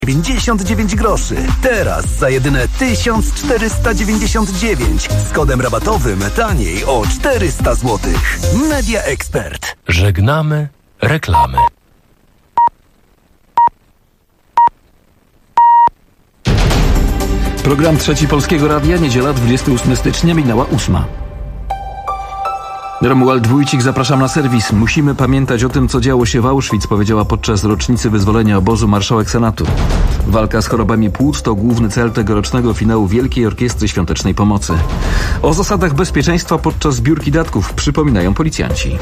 99 groszy. Teraz za jedyne 1499 z kodem rabatowym taniej o 400 zł. Media Expert. Żegnamy reklamy. Program Trzeci Polskiego Radia, niedziela 28 stycznia, minęła 8. Romuald Wójcik, zapraszam na serwis. Musimy pamiętać o tym, co działo się w Auschwitz, powiedziała podczas rocznicy wyzwolenia obozu marszałek Senatu. Walka z chorobami płuc to główny cel tegorocznego finału Wielkiej Orkiestry Świątecznej Pomocy. O zasadach bezpieczeństwa podczas zbiórki datków przypominają policjanci.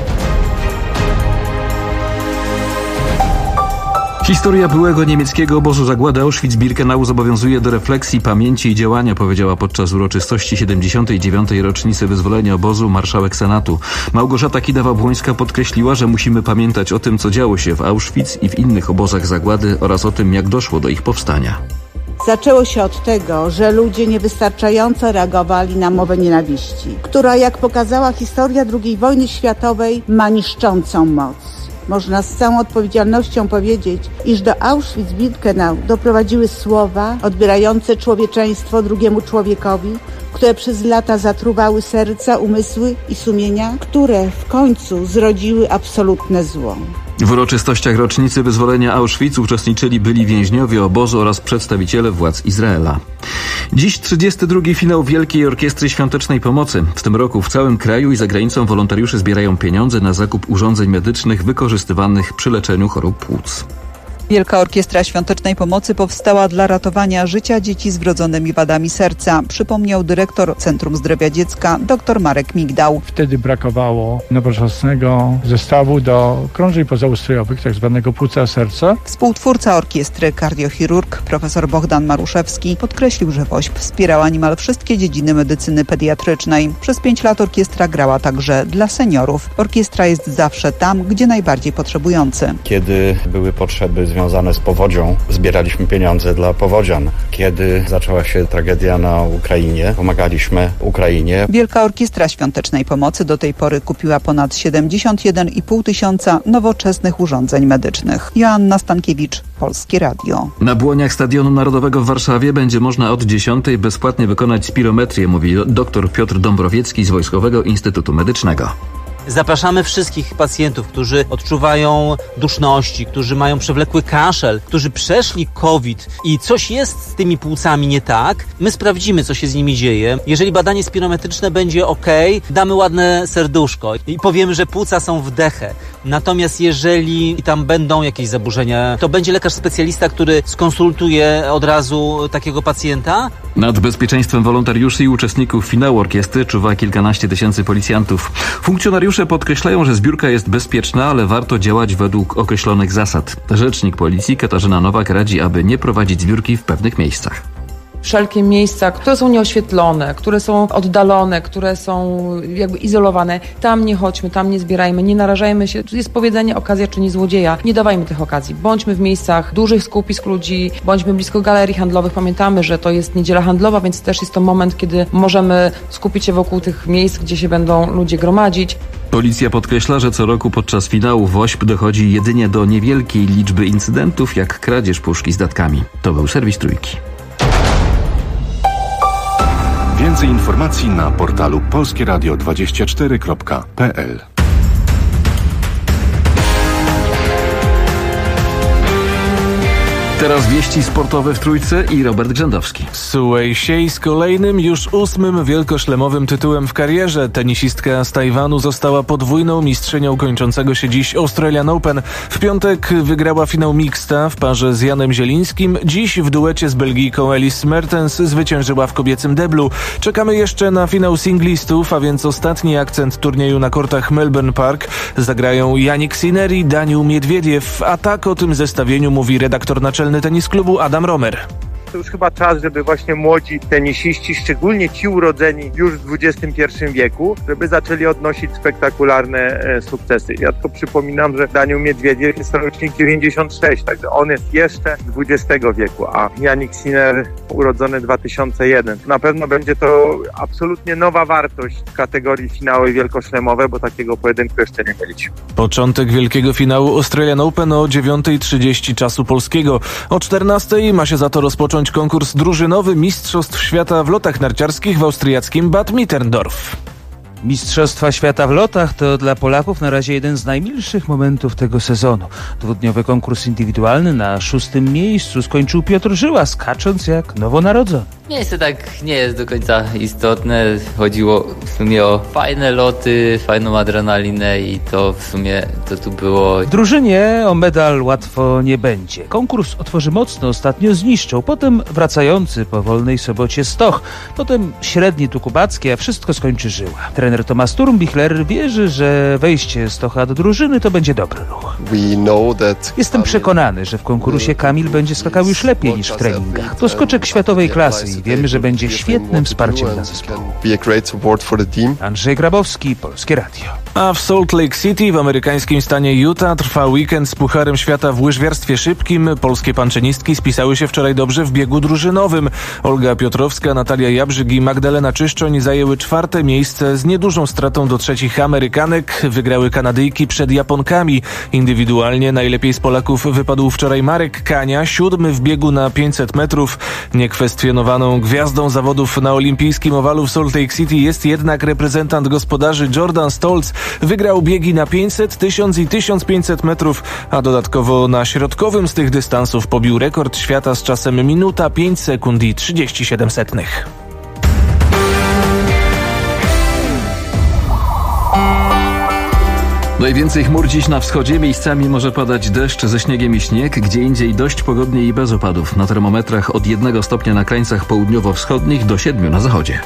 Historia byłego niemieckiego obozu zagłady Auschwitz-Birkenau zobowiązuje do refleksji, pamięci i działania, powiedziała podczas uroczystości 79. rocznicy wyzwolenia obozu marszałek Senatu. Małgorzata Kidawa-Błońska podkreśliła, że musimy pamiętać o tym, co działo się w Auschwitz i w innych obozach zagłady oraz o tym, jak doszło do ich powstania. Zaczęło się od tego, że ludzie niewystarczająco reagowali na mowę nienawiści, która, jak pokazała historia II wojny światowej, ma niszczącą moc. Można z całą odpowiedzialnością powiedzieć, iż do Auschwitz-Birkenau doprowadziły słowa odbierające człowieczeństwo drugiemu człowiekowi, które przez lata zatruwały serca, umysły i sumienia, które w końcu zrodziły absolutne zło. W uroczystościach rocznicy wyzwolenia Auschwitz uczestniczyli byli więźniowie obozu oraz przedstawiciele władz Izraela. Dziś 32. finał Wielkiej Orkiestry Świątecznej Pomocy. W tym roku w całym kraju i za granicą wolontariusze zbierają pieniądze na zakup urządzeń medycznych wykorzystywanych przy leczeniu chorób płuc. Wielka Orkiestra Świątecznej Pomocy powstała dla ratowania życia dzieci z wrodzonymi wadami serca, przypomniał dyrektor Centrum Zdrowia Dziecka dr Marek Migdał. Wtedy brakowało nowoczesnego zestawu do krążeń pozaustrojowych, tak zwanego płuca serca. Współtwórca orkiestry, kardiochirurg profesor Bohdan Maruszewski podkreślił, że WOŚP wspierała niemal wszystkie dziedziny medycyny pediatrycznej. Przez 5 lat orkiestra grała także dla seniorów. Orkiestra jest zawsze tam, gdzie najbardziej potrzebujący. Kiedy były potrzeby związane z powodzią, zbieraliśmy pieniądze dla powodzian. Kiedy zaczęła się tragedia na Ukrainie, pomagaliśmy Ukrainie. Wielka Orkiestra Świątecznej Pomocy do tej pory kupiła ponad 71,5 tysiąca nowoczesnych urządzeń medycznych. Joanna Stankiewicz, Polskie Radio. Na błoniach Stadionu Narodowego w Warszawie będzie można od 10 bezpłatnie wykonać spirometrię, mówi dr Piotr Dąbrowiecki z Wojskowego Instytutu Medycznego. Zapraszamy wszystkich pacjentów, którzy odczuwają duszności, którzy mają przewlekły kaszel, którzy przeszli COVID i coś jest z tymi płucami nie tak. My sprawdzimy, co się z nimi dzieje. Jeżeli badanie spirometryczne będzie ok, damy ładne serduszko i powiemy, że płuca są w dechę. Natomiast jeżeli tam będą jakieś zaburzenia, to będzie lekarz specjalista, który skonsultuje od razu takiego pacjenta. Nad bezpieczeństwem wolontariuszy i uczestników finału orkiestry czuwa kilkanaście tysięcy policjantów. Funkcjonariusze podkreślają, że zbiórka jest bezpieczna, ale warto działać według określonych zasad. Rzecznik policji Katarzyna Nowak radzi, aby nie prowadzić zbiórki w pewnych miejscach. Wszelkie miejsca, które są nieoświetlone, które są oddalone, które są jakby izolowane, tam nie chodźmy, tam nie zbierajmy, nie narażajmy się. Tu jest powiedzenie, okazja czyni złodzieja. Nie dawajmy tych okazji. Bądźmy w miejscach dużych skupisk ludzi, bądźmy blisko galerii handlowych. Pamiętamy, że to jest niedziela handlowa, więc też jest to moment, kiedy możemy skupić się wokół tych miejsc, gdzie się będą ludzie gromadzić. Policja podkreśla, że co roku podczas finału WOŚP dochodzi jedynie do niewielkiej liczby incydentów, jak kradzież puszki z datkami. To był serwis Trójki. Więcej informacji na portalu polskieradio24.pl. Teraz wieści sportowe w Trójce i Robert Grzędowski. Su Wei z kolejnym, już 8. wielkoszlemowym tytułem w karierze. Tenisistka z Tajwanu została podwójną mistrzynią kończącego się dziś Australian Open. W piątek wygrała finał mixta w parze z Janem Zielińskim. Dziś w duecie z Belgijką Elise Mertens zwyciężyła w kobiecym deblu. Czekamy jeszcze na finał singlistów, a więc ostatni akcent turnieju na kortach Melbourne Park. Zagrają Jannik Sinner i Daniil Miedwiediew. A tak o tym zestawieniu mówi redaktor naczelny Tenis Klubu Adam Romer. to już chyba czas, żeby właśnie młodzi tenisiści, szczególnie ci urodzeni już w XXI wieku, żeby zaczęli odnosić spektakularne sukcesy. Ja tylko przypominam, że Daniil Miedwiediew jest rocznik 96, także on jest jeszcze XX wieku, a Jannik Sinner urodzony 2001. Na pewno będzie to absolutnie nowa wartość w kategorii finały wielkoszlemowe, bo takiego pojedynku jeszcze nie mieliśmy. Początek wielkiego finału Australian Open o 9:30 czasu polskiego. O 14:00 ma się za to rozpocząć konkurs drużynowy Mistrzostw Świata w lotach narciarskich w austriackim Bad Mitterndorf. Mistrzostwa Świata w lotach to dla Polaków na razie jeden z najmilszych momentów tego sezonu. Dwudniowy konkurs indywidualny na 6. miejscu skończył Piotr Żyła, skacząc jak nowonarodzony. Miejsce tak nie jest do końca istotne. Chodziło w sumie o fajne loty, fajną adrenalinę i to w sumie to tu było. W drużynie o medal łatwo nie będzie. Konkurs otworzy mocno, ostatnio zniszczą. Potem wracający po wolnej sobocie Stoch. Potem średni Tukubacki, a wszystko skończy Żyła. Trener Tomasz Sturmbichler wierzy, że wejście Stocha do drużyny to będzie dobry ruch. Jestem przekonany, że w konkursie Kamil będzie skakał już lepiej niż w treningach. To skoczek światowej klasy i wiemy, że będzie świetnym wsparciem dla zespołu. Andrzej Grabowski, Polskie Radio. A w Salt Lake City w amerykańskim stanie Utah trwa weekend z Pucharem Świata w łyżwiarstwie szybkim. Polskie panczenistki spisały się wczoraj dobrze w biegu drużynowym. Olga Piotrowska, Natalia Jabrzyk i Magdalena Czyszczoń zajęły 4. miejsce z niedużą stratą do 3 Amerykanek. Wygrały Kanadyjki przed Japonkami. Indywidualnie najlepiej z Polaków wypadł wczoraj Marek Kania, 7. w biegu na 500 metrów. Niekwestionowaną gwiazdą zawodów na olimpijskim owalu w Salt Lake City jest jednak reprezentant gospodarzy Jordan Stolz. Wygrał biegi na 500, 1000 i 1500 metrów, a dodatkowo na środkowym z tych dystansów pobił rekord świata z czasem minuta 5 sekund i 37 setnych. Najwięcej chmur dziś na wschodzie, miejscami może padać deszcz ze śniegiem i śnieg, gdzie indziej dość pogodnie i bez opadów. Na termometrach od 1 stopnia na krańcach południowo-wschodnich do 7 na zachodzie.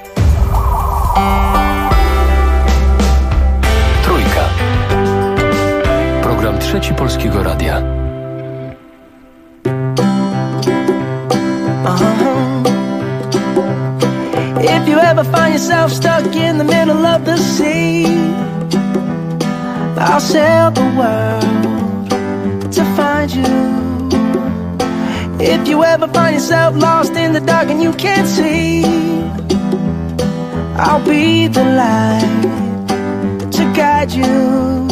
Trójka. Program Trzeci Polskiego Radia. If you ever find yourself stuck in the middle of the sea, I'll sail the world to find you. If you ever find yourself lost in the dark and you can't see, I'll be the light to guide you.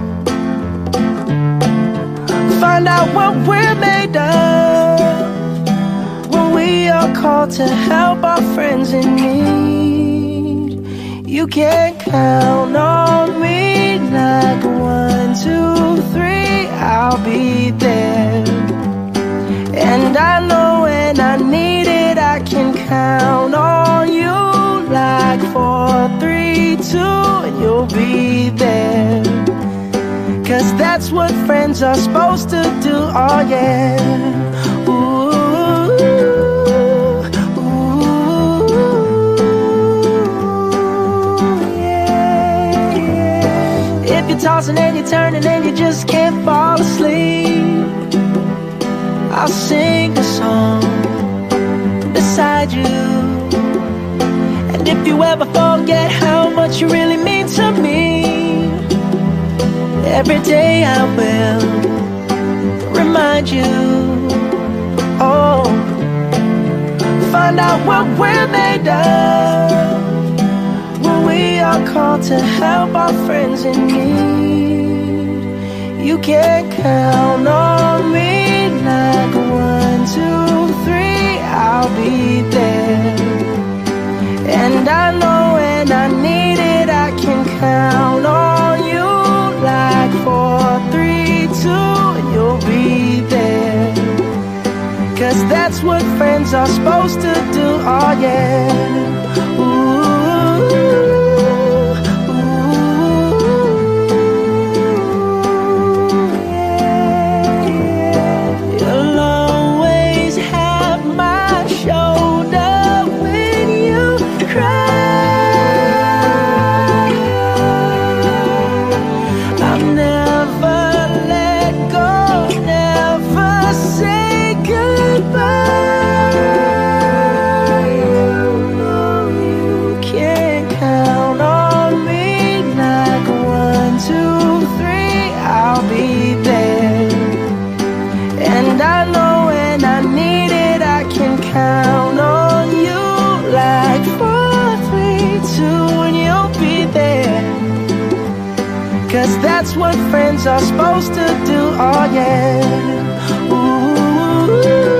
Find out what we're made of when we are called to help our friends in need. You can count on me like 1, 2, 3, I'll be there. And I know when I need it, I can count on you like 4, 3, 2, and you'll be there. 'Cause that's what friends are supposed to do, oh yeah. Ooh, ooh, yeah, yeah. If you're tossing and you're turning and you just can't fall asleep, I'll sing a song beside you. And if you ever forget how much you really mean to me, every day I will remind you. Oh, find out what we're made of when we are called to help our friends in need. You can count on me like 1, 2, 3, I'll be there. And I know when I need it, I can count on you like 4, 3, 2, and you'll be there. 'Cause that's what friends are supposed to do, oh yeah. Ooh, yeah, yeah. You'll always have my shoulder when you cry. Goodbye. 'cause that's what friends are supposed to do. Oh yeah. Ooh,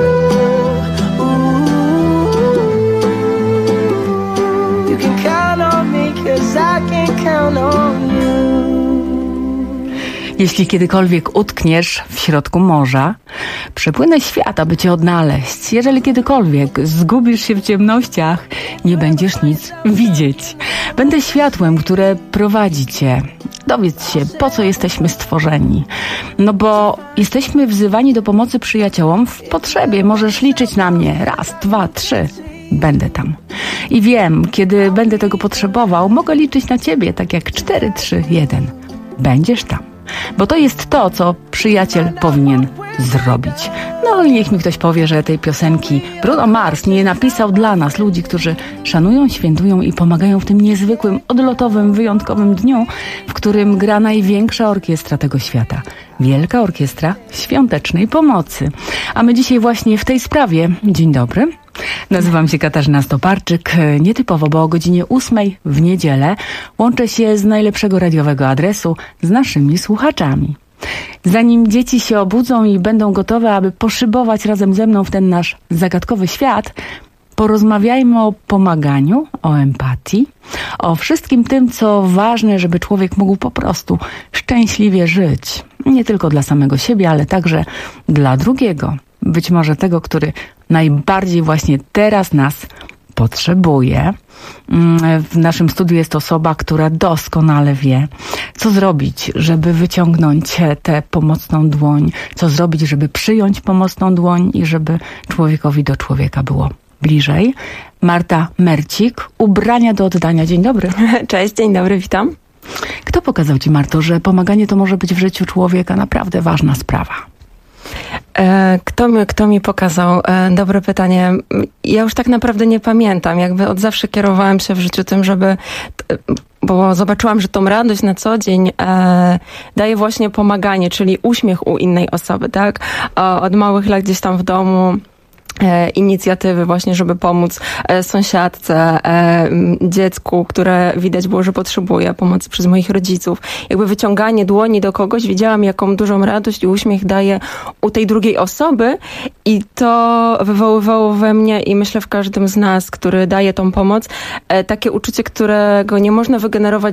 you can count on me 'cause I can count on you. Jeśli kiedykolwiek utkniesz w środku morza, przepłynę świat, aby cię odnaleźć. Jeżeli kiedykolwiek zgubisz się w ciemnościach, nie będziesz nic widzieć. Będę światłem, które prowadzi cię. Dowiedz się, po co jesteśmy stworzeni. No bo jesteśmy wzywani do pomocy przyjaciołom w potrzebie. Możesz liczyć na mnie. 1, 2, 3. Będę tam. I wiem, kiedy będę tego potrzebował, mogę liczyć na ciebie, tak jak 4, 3, 1. Będziesz tam. Bo to jest to, co przyjaciel powinien zrobić. No i niech mi ktoś powie, że tej piosenki Bruno Mars nie napisał dla nas, ludzi, którzy szanują, świętują i pomagają w tym niezwykłym, odlotowym, wyjątkowym dniu, w którym gra największa orkiestra tego świata. Wielka Orkiestra Świątecznej Pomocy. A my dzisiaj właśnie w tej sprawie. Dzień dobry. Nazywam się Katarzyna Stoparczyk. Nietypowo, bo o godzinie 8 w niedzielę łączę się z najlepszego radiowego adresu z naszymi słuchaczami. Zanim dzieci się obudzą i będą gotowe, aby poszybować razem ze mną w ten nasz zagadkowy świat, porozmawiajmy o pomaganiu, o empatii, o wszystkim tym, co ważne, żeby człowiek mógł po prostu szczęśliwie żyć. Nie tylko dla samego siebie, ale także dla drugiego. Być może tego, który najbardziej właśnie teraz nas potrzebuje. W naszym studiu jest osoba, która doskonale wie, co zrobić, żeby wyciągnąć tę pomocną dłoń, co zrobić, żeby przyjąć pomocną dłoń i żeby człowiekowi do człowieka było bliżej. Marta Mercik, Ubrania do oddania. Dzień dobry. Cześć, dzień dobry, witam. Kto pokazał ci, Marto, że pomaganie to może być w życiu człowieka naprawdę ważna sprawa? Kto mi pokazał? Dobre pytanie. Ja już tak naprawdę nie pamiętam. Jakby od zawsze kierowałam się w życiu tym, bo zobaczyłam, że tą radość na co dzień daje właśnie pomaganie, czyli uśmiech u innej osoby, tak? Od małych lat gdzieś tam w domu inicjatywy właśnie, żeby pomóc sąsiadce, dziecku, które widać było, że potrzebuje pomocy przez moich rodziców. Jakby wyciąganie dłoni do kogoś, widziałam, jaką dużą radość i uśmiech daje u tej drugiej osoby i to wywoływało we mnie i myślę w każdym z nas, który daje tą pomoc, takie uczucie, którego nie można wygenerować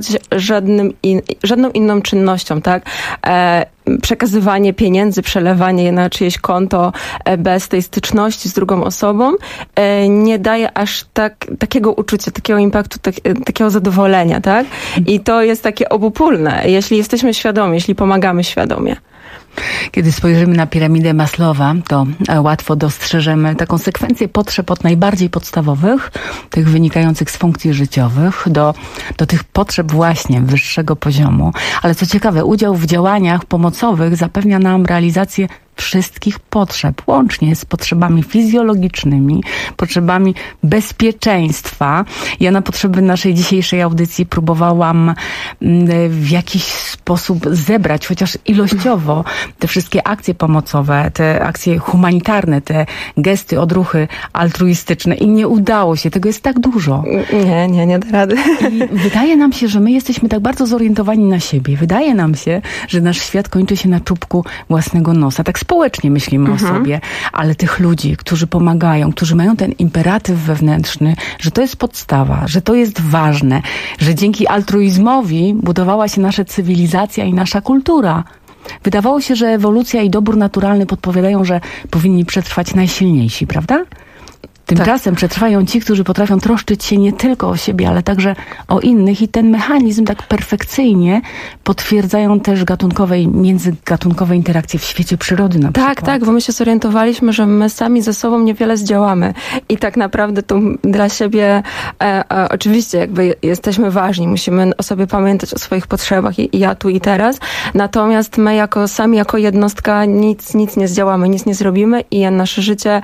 żadną inną czynnością, tak? Przekazywanie pieniędzy, przelewanie je na czyjeś konto bez tej styczności z drugą osobą nie daje aż takiego uczucia, takiego impaktu, takiego zadowolenia, tak? I to jest takie obopólne, jeśli jesteśmy świadomi, jeśli pomagamy świadomie. Kiedy spojrzymy na piramidę Maslowa, to łatwo dostrzeżemy taką sekwencję potrzeb od najbardziej podstawowych, tych wynikających z funkcji życiowych, do tych potrzeb właśnie wyższego poziomu. Ale co ciekawe, udział w działaniach pomocowych zapewnia nam realizację wszystkich potrzeb, łącznie z potrzebami fizjologicznymi, potrzebami bezpieczeństwa. Ja na potrzeby naszej dzisiejszej audycji próbowałam w jakiś sposób zebrać, chociaż ilościowo, te wszystkie akcje pomocowe, te akcje humanitarne, te gesty, odruchy altruistyczne i nie udało się. Tego jest tak dużo. Nie da rady. I wydaje nam się, że my jesteśmy tak bardzo zorientowani na siebie. Wydaje nam się, że nasz świat kończy się na czubku własnego nosa. Tak społecznie myślimy o sobie, ale tych ludzi, którzy pomagają, którzy mają ten imperatyw wewnętrzny, że to jest podstawa, że to jest ważne, że dzięki altruizmowi budowała się nasza cywilizacja i nasza kultura. Wydawało się, że ewolucja i dobór naturalny podpowiadają, że powinni przetrwać najsilniejsi, prawda? Tymczasem przetrwają ci, którzy potrafią troszczyć się nie tylko o siebie, ale także o innych i ten mechanizm tak perfekcyjnie potwierdzają też międzygatunkowe interakcje w świecie przyrody na przykład. Tak, bo my się zorientowaliśmy, że my sami ze sobą niewiele zdziałamy i tak naprawdę to dla siebie oczywiście jakby jesteśmy ważni, musimy o sobie pamiętać, o swoich potrzebach i ja tu i teraz, natomiast my jako jednostka nic nie zdziałamy, nic nie zrobimy i nasze życie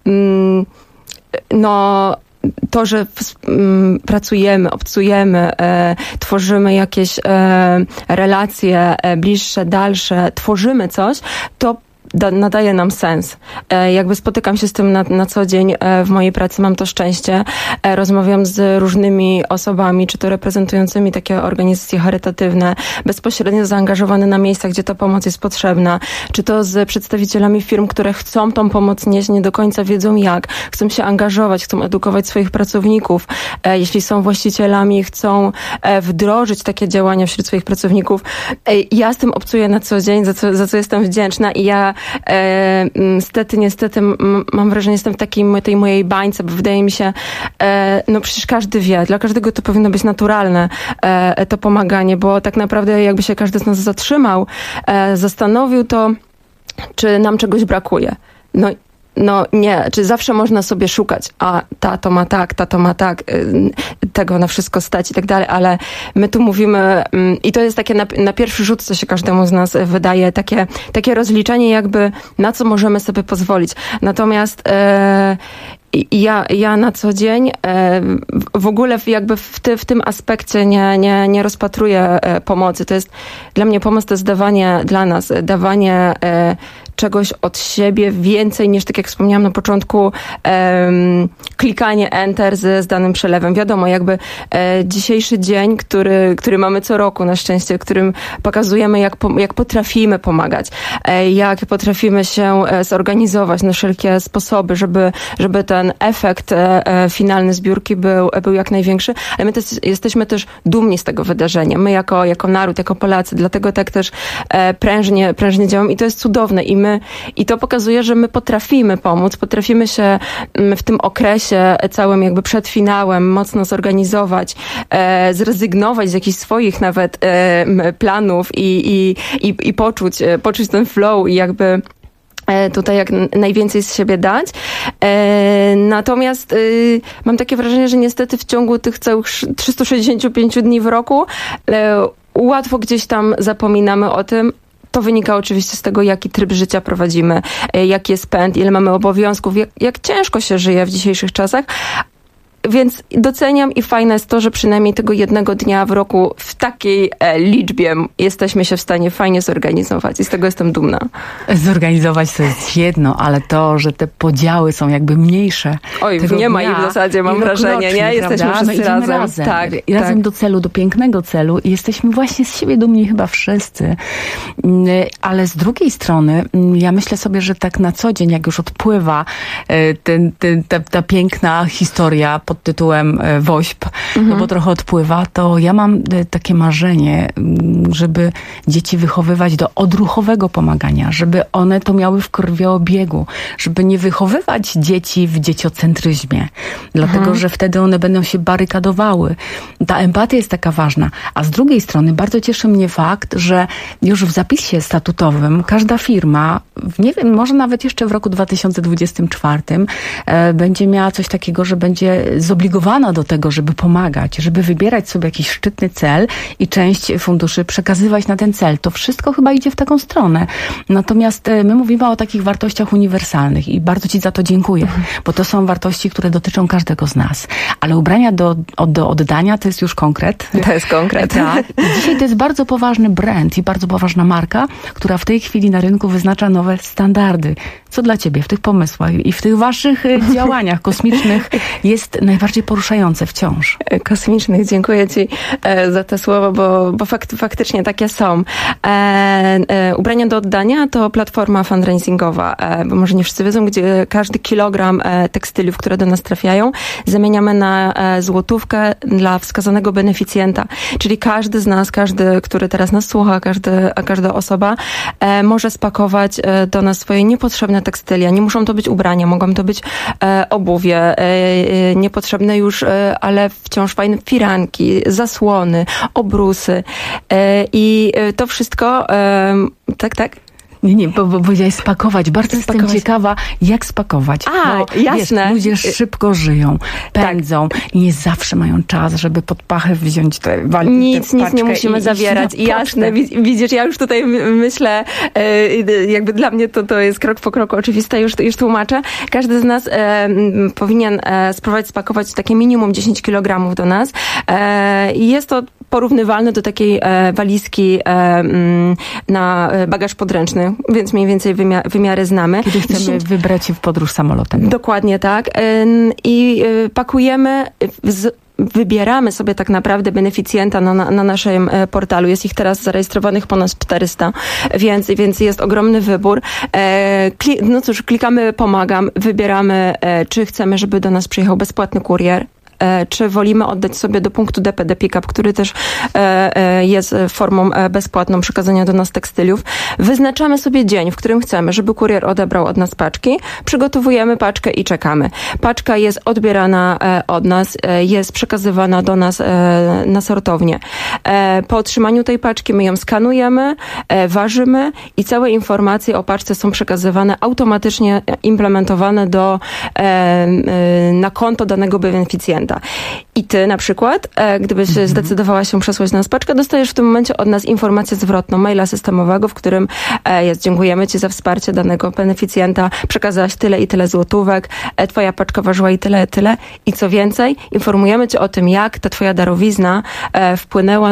to, że pracujemy, obcujemy, tworzymy jakieś relacje bliższe, dalsze, tworzymy coś, to nadaje nam sens. Jakby spotykam się z tym na co dzień w mojej pracy, mam to szczęście. Rozmawiam z różnymi osobami, czy to reprezentującymi takie organizacje charytatywne, bezpośrednio zaangażowane na miejscach, gdzie ta pomoc jest potrzebna, czy to z przedstawicielami firm, które chcą tą pomoc nieść, nie do końca wiedzą jak, chcą się angażować, chcą edukować swoich pracowników. Jeśli są właścicielami, chcą wdrożyć takie działania wśród swoich pracowników. Ja z tym obcuję na co dzień, za co jestem wdzięczna i ja niestety mam wrażenie, jestem w tej mojej bańce, bo wydaje mi się, no przecież każdy wie, dla każdego to powinno być naturalne, to pomaganie, bo tak naprawdę jakby się każdy z nas zatrzymał, zastanowił to, czy nam czegoś brakuje. No nie, czy zawsze można sobie szukać, a tato ma tak, tego na wszystko stać i tak dalej, ale my tu mówimy, i to jest takie na pierwszy rzut, co się każdemu z nas wydaje, takie rozliczenie jakby, na co możemy sobie pozwolić. Natomiast ja na co dzień w ogóle jakby w tym aspekcie nie rozpatruję pomocy. To jest, dla mnie pomoc to jest dawanie czegoś od siebie więcej niż, tak jak wspomniałam na początku, klikanie enter z danym przelewem. Wiadomo, jakby dzisiejszy dzień, który mamy co roku na szczęście, w którym pokazujemy, jak potrafimy pomagać, jak potrafimy się zorganizować na wszelkie sposoby, żeby ten efekt finalny zbiórki był jak największy, ale my jesteśmy też dumni z tego wydarzenia. My jako naród, jako Polacy, dlatego tak też prężnie działamy i to jest cudowne i to pokazuje, że my potrafimy pomóc, potrafimy się w tym okresie całym jakby przed finałem mocno zorganizować, zrezygnować z jakichś swoich nawet planów i poczuć ten flow i jakby tutaj jak najwięcej z siebie dać. Natomiast mam takie wrażenie, że niestety w ciągu tych całych 365 dni w roku łatwo gdzieś tam zapominamy o tym. To wynika oczywiście z tego, jaki tryb życia prowadzimy, jaki jest pęd, ile mamy obowiązków, jak ciężko się żyje w dzisiejszych czasach. Więc doceniam i fajne jest to, że przynajmniej tego jednego dnia w roku w takiej liczbie jesteśmy się w stanie fajnie zorganizować i z tego jestem dumna. Zorganizować to jest jedno, ale to, że te podziały są jakby mniejsze. Oj, nie ma ich w zasadzie, mam wrażenie, nie? Jesteśmy wszyscy razem. Tak, razem do celu, do pięknego celu i jesteśmy właśnie z siebie dumni chyba wszyscy. Ale z drugiej strony ja myślę sobie, że tak na co dzień, jak już odpływa ta piękna historia pod tytułem WOŚP, no bo trochę odpływa, to ja mam takie marzenie, żeby dzieci wychowywać do odruchowego pomagania, żeby one to miały w krwiobiegu, żeby nie wychowywać dzieci w dzieciocentryzmie, dlatego, że wtedy one będą się barykadowały. Ta empatia jest taka ważna, a z drugiej strony bardzo cieszy mnie fakt, że już w zapisie statutowym każda firma, nie wiem, może nawet jeszcze w roku 2024 będzie miała coś takiego, że będzie zobligowana do tego, żeby pomagać, żeby wybierać sobie jakiś szczytny cel i część funduszy przekazywać na ten cel. To wszystko chyba idzie w taką stronę. Natomiast my mówimy o takich wartościach uniwersalnych i bardzo Ci za to dziękuję, bo to są wartości, które dotyczą każdego z nas. Ale ubrania do oddania to jest już konkret. To jest konkret. Tak. I dzisiaj to jest bardzo poważny brand i bardzo poważna marka, która w tej chwili na rynku wyznacza nowe standardy. Co dla Ciebie w tych pomysłach i w tych Waszych działaniach kosmicznych jest najbardziej poruszające wciąż? Kosmicznych, dziękuję Ci za te słowa, bo faktycznie takie są. Ubrania do oddania to platforma fundraisingowa, bo może nie wszyscy wiedzą, gdzie każdy kilogram tekstyliów, które do nas trafiają, zamieniamy na złotówkę dla wskazanego beneficjenta. Czyli każdy z nas, który teraz nas słucha, każda osoba może spakować do nas swoje niepotrzebne tekstylia. Nie muszą to być ubrania, mogą to być obuwie, niepotrzebne już, ale wciąż fajne firanki, zasłony, obrusy i to wszystko, tak? Nie, bo powiedziałeś spakować. Bardzo jestem ciekawa, jak spakować. Jasne. Wiesz, ludzie szybko żyją, pędzą i nie zawsze mają czas, żeby pod pachę wziąć Nic nie musimy zawierać. Jasne, widzisz, ja już tutaj myślę, jakby dla mnie to jest krok po kroku oczywiste, już tłumaczę. Każdy z nas powinien spróbować spakować takie minimum 10 kg do nas. I jest to porównywalny do takiej walizki na bagaż podręczny, więc mniej więcej wymiary znamy. Kiedy chcemy wybrać się w podróż samolotem. Dokładnie tak. I pakujemy, wybieramy sobie tak naprawdę beneficjenta na naszym portalu. Jest ich teraz zarejestrowanych ponad 400, więc jest ogromny wybór. No cóż, klikamy pomagam, wybieramy, czy chcemy, żeby do nas przyjechał bezpłatny kurier, czy wolimy oddać sobie do punktu DPD Pickup, który też jest formą bezpłatną przekazania do nas tekstyliów. Wyznaczamy sobie dzień, w którym chcemy, żeby kurier odebrał od nas paczki. Przygotowujemy paczkę i czekamy. Paczka jest odbierana od nas, jest przekazywana do nas na sortownię. Po otrzymaniu tej paczki my ją skanujemy, ważymy i całe informacje o paczce są przekazywane automatycznie, implementowane na konto danego beneficjenta. I ty na przykład, gdybyś zdecydowała się przesłać nas paczkę, dostajesz w tym momencie od nas informację zwrotną, maila systemowego, w którym jest: dziękujemy ci za wsparcie danego beneficjenta, przekazałaś tyle i tyle złotówek, twoja paczka ważyła i tyle. I co więcej, informujemy cię o tym, jak ta twoja darowizna wpłynęła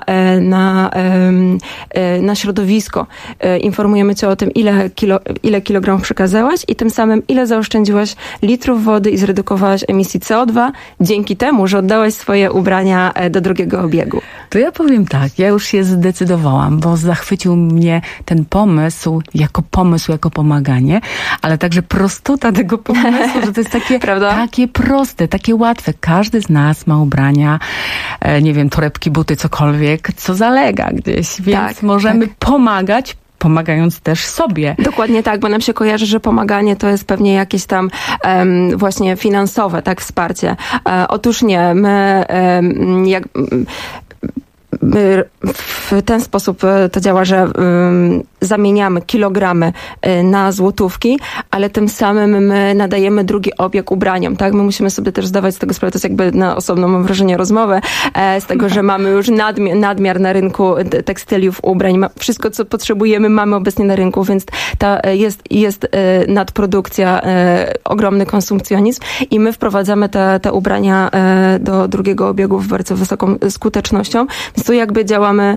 na środowisko. Informujemy cię o tym, ile kilogramów przekazałaś i tym samym ile zaoszczędziłaś litrów wody i zredukowałaś emisji CO2 dzięki temu, że oddałaś swoje ubrania do drugiego obiegu. To ja powiem tak, ja już się zdecydowałam, bo zachwycił mnie ten pomysł, jako pomaganie, ale także prostota tego pomysłu, że to jest takie proste, takie łatwe. Każdy z nas ma ubrania, nie wiem, torebki, buty, cokolwiek, co zalega gdzieś, więc możemy pomagać, pomagając też sobie. Dokładnie tak, bo nam się kojarzy, że pomaganie to jest pewnie jakieś tam właśnie finansowe, tak, wsparcie. Otóż nie, my w ten sposób to działa, że zamieniamy kilogramy na złotówki, ale tym samym my nadajemy drugi obieg ubraniom, tak? My musimy sobie też zdawać z tego sprawę, to jest jakby na osobną, mam wrażenie, rozmowę, z tego, że mamy już nadmiar na rynku tekstyliów, ubrań. Wszystko, co potrzebujemy, mamy obecnie na rynku, więc jest nadprodukcja, ogromny konsumpcjonizm i my wprowadzamy te ubrania do drugiego obiegu z bardzo wysoką skutecznością. Więc tu jakby działamy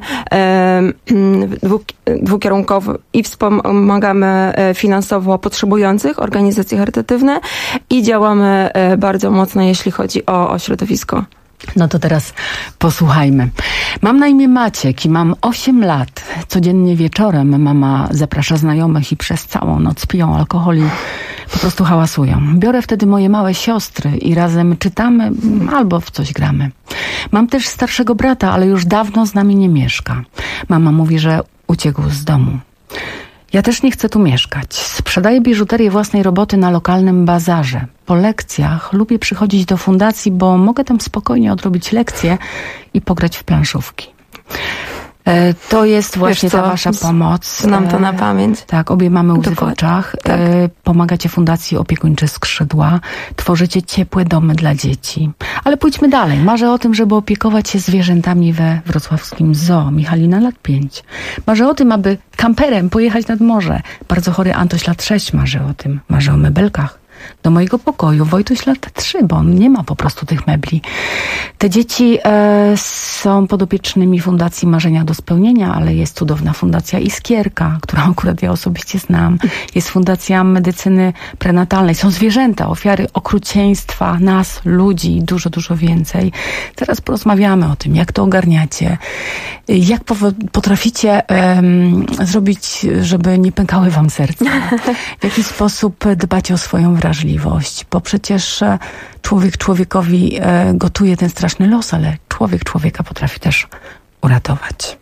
dwukierunkowo i wspomagamy finansowo potrzebujących, organizacje charytatywne i działamy bardzo mocno, jeśli chodzi o środowisko. No to teraz posłuchajmy. Mam na imię Maciek i mam 8 lat. Codziennie wieczorem mama zaprasza znajomych i przez całą noc piją alkohol i po prostu hałasują. Biorę wtedy moje małe siostry i razem czytamy albo w coś gramy. Mam też starszego brata, ale już dawno z nami nie mieszka. Mama mówi, że uciekł z domu. Ja też nie chcę tu mieszkać. Sprzedaję biżuterię własnej roboty na lokalnym bazarze. Po lekcjach lubię przychodzić do fundacji, bo mogę tam spokojnie odrobić lekcje i pograć w planszówki. To jest właśnie ta wasza pomoc. Znam to na pamięć. Tak, obie mamy łzy w oczach. Tak. Pomagacie Fundacji Opiekuńcze Skrzydła. Tworzycie ciepłe domy dla dzieci. Ale pójdźmy dalej. Marzę o tym, żeby opiekować się zwierzętami we wrocławskim zoo. Michalina lat 5. Marzę o tym, aby kamperem pojechać nad morze. Bardzo chory Antoś lat 6 marzy o tym. Marzę o mebelkach. Do mojego pokoju Wojtuś lat 3, bo on nie ma po prostu tych mebli. Te dzieci są podopiecznymi Fundacji Marzenia do Spełnienia, ale jest cudowna Fundacja Iskierka, którą akurat ja osobiście znam. Jest Fundacja Medycyny Prenatalnej. Są zwierzęta, ofiary okrucieństwa, nas, ludzi, dużo, dużo więcej. Teraz porozmawiamy o tym, jak to ogarniacie, jak potraficie zrobić, żeby nie pękały wam serca. W jaki sposób dbacie o swoją wrażliwość, bo przecież człowiek człowiekowi gotuje ten straszny los, ale człowiek człowieka potrafi też uratować.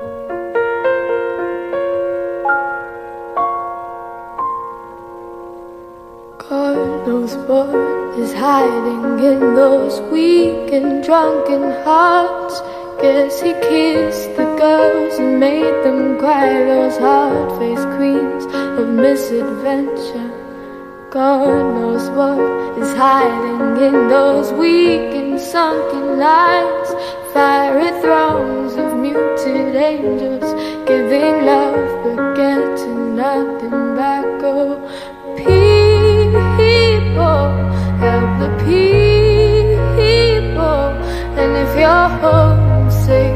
God knows what is hiding in those weak and drunken hearts. Guess he kissed the girls and made them cry, those hard-faced queens of misadventure. God knows what is hiding in those weak and sunken lines. Fiery thrones of muted angels giving love but getting nothing back. Oh, people, help the people. And if you're homesick,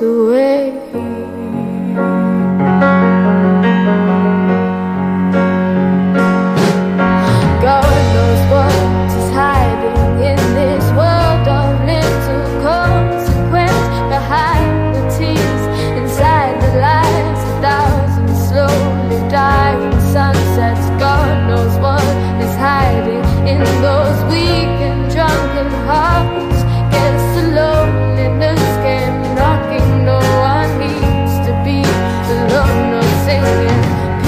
away. God knows what is hiding in this world of little consequence. Behind the tears, inside the lights, 1,000 slowly dying sunsets. God knows what is hiding in those weak and drunken hearts. Guess the loneliness came knocking. No one needs to be alone or singing.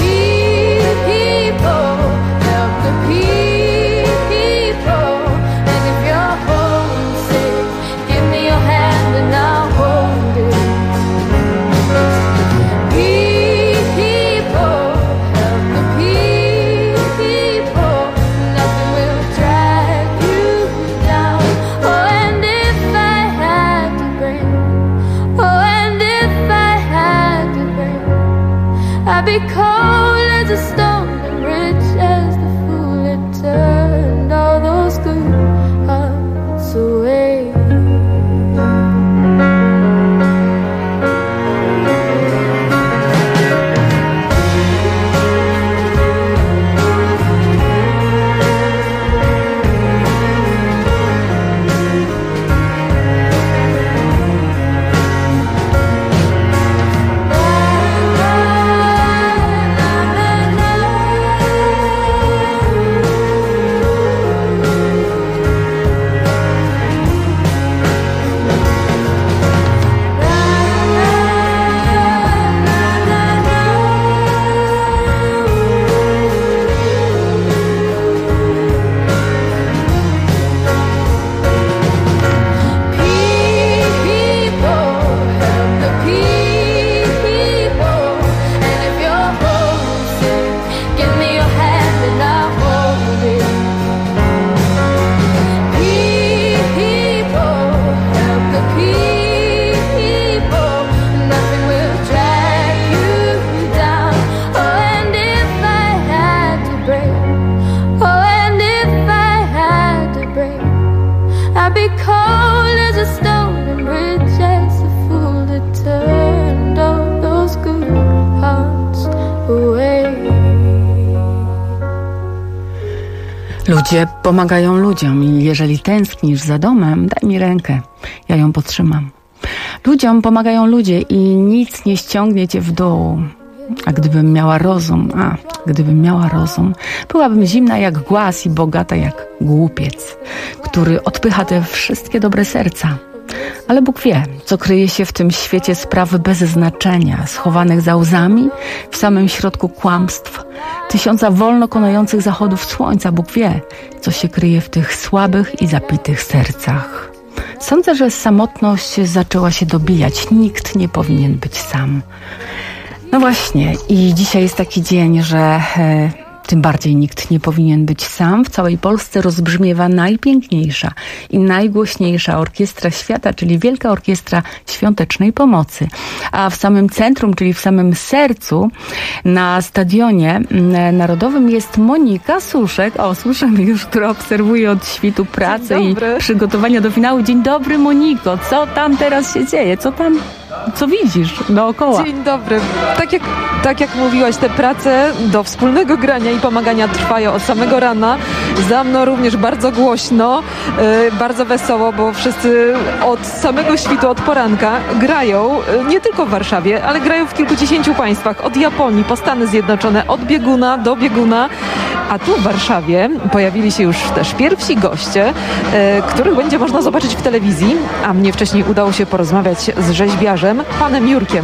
People, help the people. And if you're homesick, give me your hand and I'll hold it. People, help the people. Nothing will drag you down. Oh, and if I had to bring, oh, and if I had to bring, I'd be cold as a stone and rich as the fool that turned all those good hearts away. I'd be cold as a stone and rich as a fool that turned all those good hearts away. Ludzie pomagają ludziom i jeżeli tęsknisz za domem, daj mi rękę, ja ją podtrzymam. Ludziom pomagają ludzie i nic nie ściągnie cię w dół. A gdybym miała rozum, byłabym zimna jak głaz i bogata jak głupiec, który odpycha te wszystkie dobre serca. Ale Bóg wie, co kryje się w tym świecie spraw bez znaczenia, schowanych za łzami, w samym środku kłamstw, 1000 wolno konających zachodów słońca. Bóg wie, co się kryje w tych słabych i zapitych sercach. Sądzę, że samotność zaczęła się dobijać. Nikt nie powinien być sam. No właśnie, i dzisiaj jest taki dzień, że tym bardziej nikt nie powinien być sam. W całej Polsce rozbrzmiewa najpiękniejsza i najgłośniejsza orkiestra świata, czyli Wielka Orkiestra Świątecznej Pomocy. A w samym centrum, czyli w samym sercu, na Stadionie Narodowym jest Monika Suszek. O, słyszymy już, która obserwuje od świtu pracę i przygotowania do finału. Dzień dobry, Moniko. Co tam teraz się dzieje? Co widzisz dookoła? Dzień dobry. Tak jak mówiłaś, te prace do wspólnego grania i pomagania trwają od samego rana. Za mną również bardzo głośno, bardzo wesoło, bo wszyscy od samego świtu, od poranka grają, nie tylko w Warszawie, ale grają w kilkudziesięciu państwach. Od Japonii po Stany Zjednoczone, od bieguna do bieguna. A tu w Warszawie pojawili się już też pierwsi goście, których będzie można zobaczyć w telewizji, a mnie wcześniej udało się porozmawiać z rzeźbiarzem, panem Jurkiem.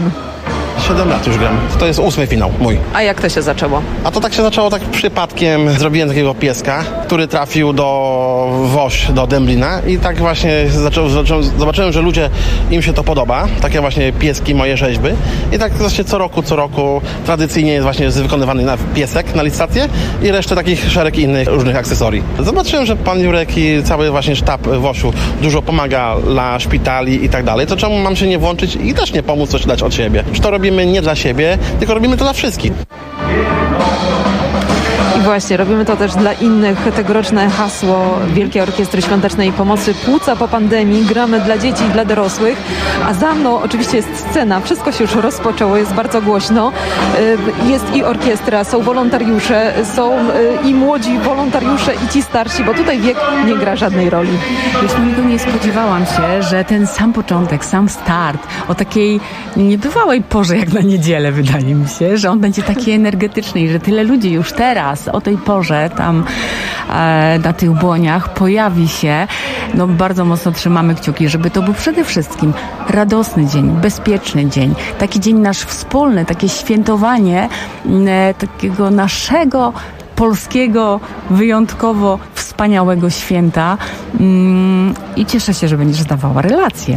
7 lat już gram. To jest 8. finał mój. A jak to się zaczęło? A to tak się zaczęło tak przypadkiem. Zrobiłem takiego pieska, który trafił do Woś, do Dęblina i tak właśnie zobaczyłem, że ludzie, im się to podoba. Takie właśnie pieski, moje rzeźby. I tak właśnie co roku tradycyjnie jest właśnie wykonywany piesek na licytację i resztę takich szereg innych różnych akcesorii. Zobaczyłem, że pan Jurek i cały właśnie sztab Wosiu dużo pomaga dla szpitali i tak dalej. To czemu mam się nie włączyć i też nie pomóc coś dać od siebie? Czy to robimy nie dla siebie, tylko robimy to dla wszystkich. I właśnie, robimy to też dla innych. Tegoroczne hasło Wielkiej Orkiestry Świątecznej Pomocy: płuca po pandemii, gramy dla dzieci i dla dorosłych. A za mną oczywiście jest scena. Wszystko się już rozpoczęło, jest bardzo głośno. Jest i orkiestra, są wolontariusze, są i młodzi wolontariusze, i ci starsi, bo tutaj wiek nie gra żadnej roli. Wiesz, nigdy nie spodziewałam się, że ten sam początek, sam start, o takiej niebywałej porze jak na niedzielę, wydaje mi się, że on będzie taki energetyczny i że tyle ludzi już teraz o tej porze tam na tych błoniach pojawi się. No bardzo mocno trzymamy kciuki, żeby to był przede wszystkim radosny dzień, bezpieczny dzień, taki dzień nasz wspólny, takie świętowanie takiego naszego polskiego, wyjątkowo wspaniałego święta. I cieszę się, że będziesz dawała relacje.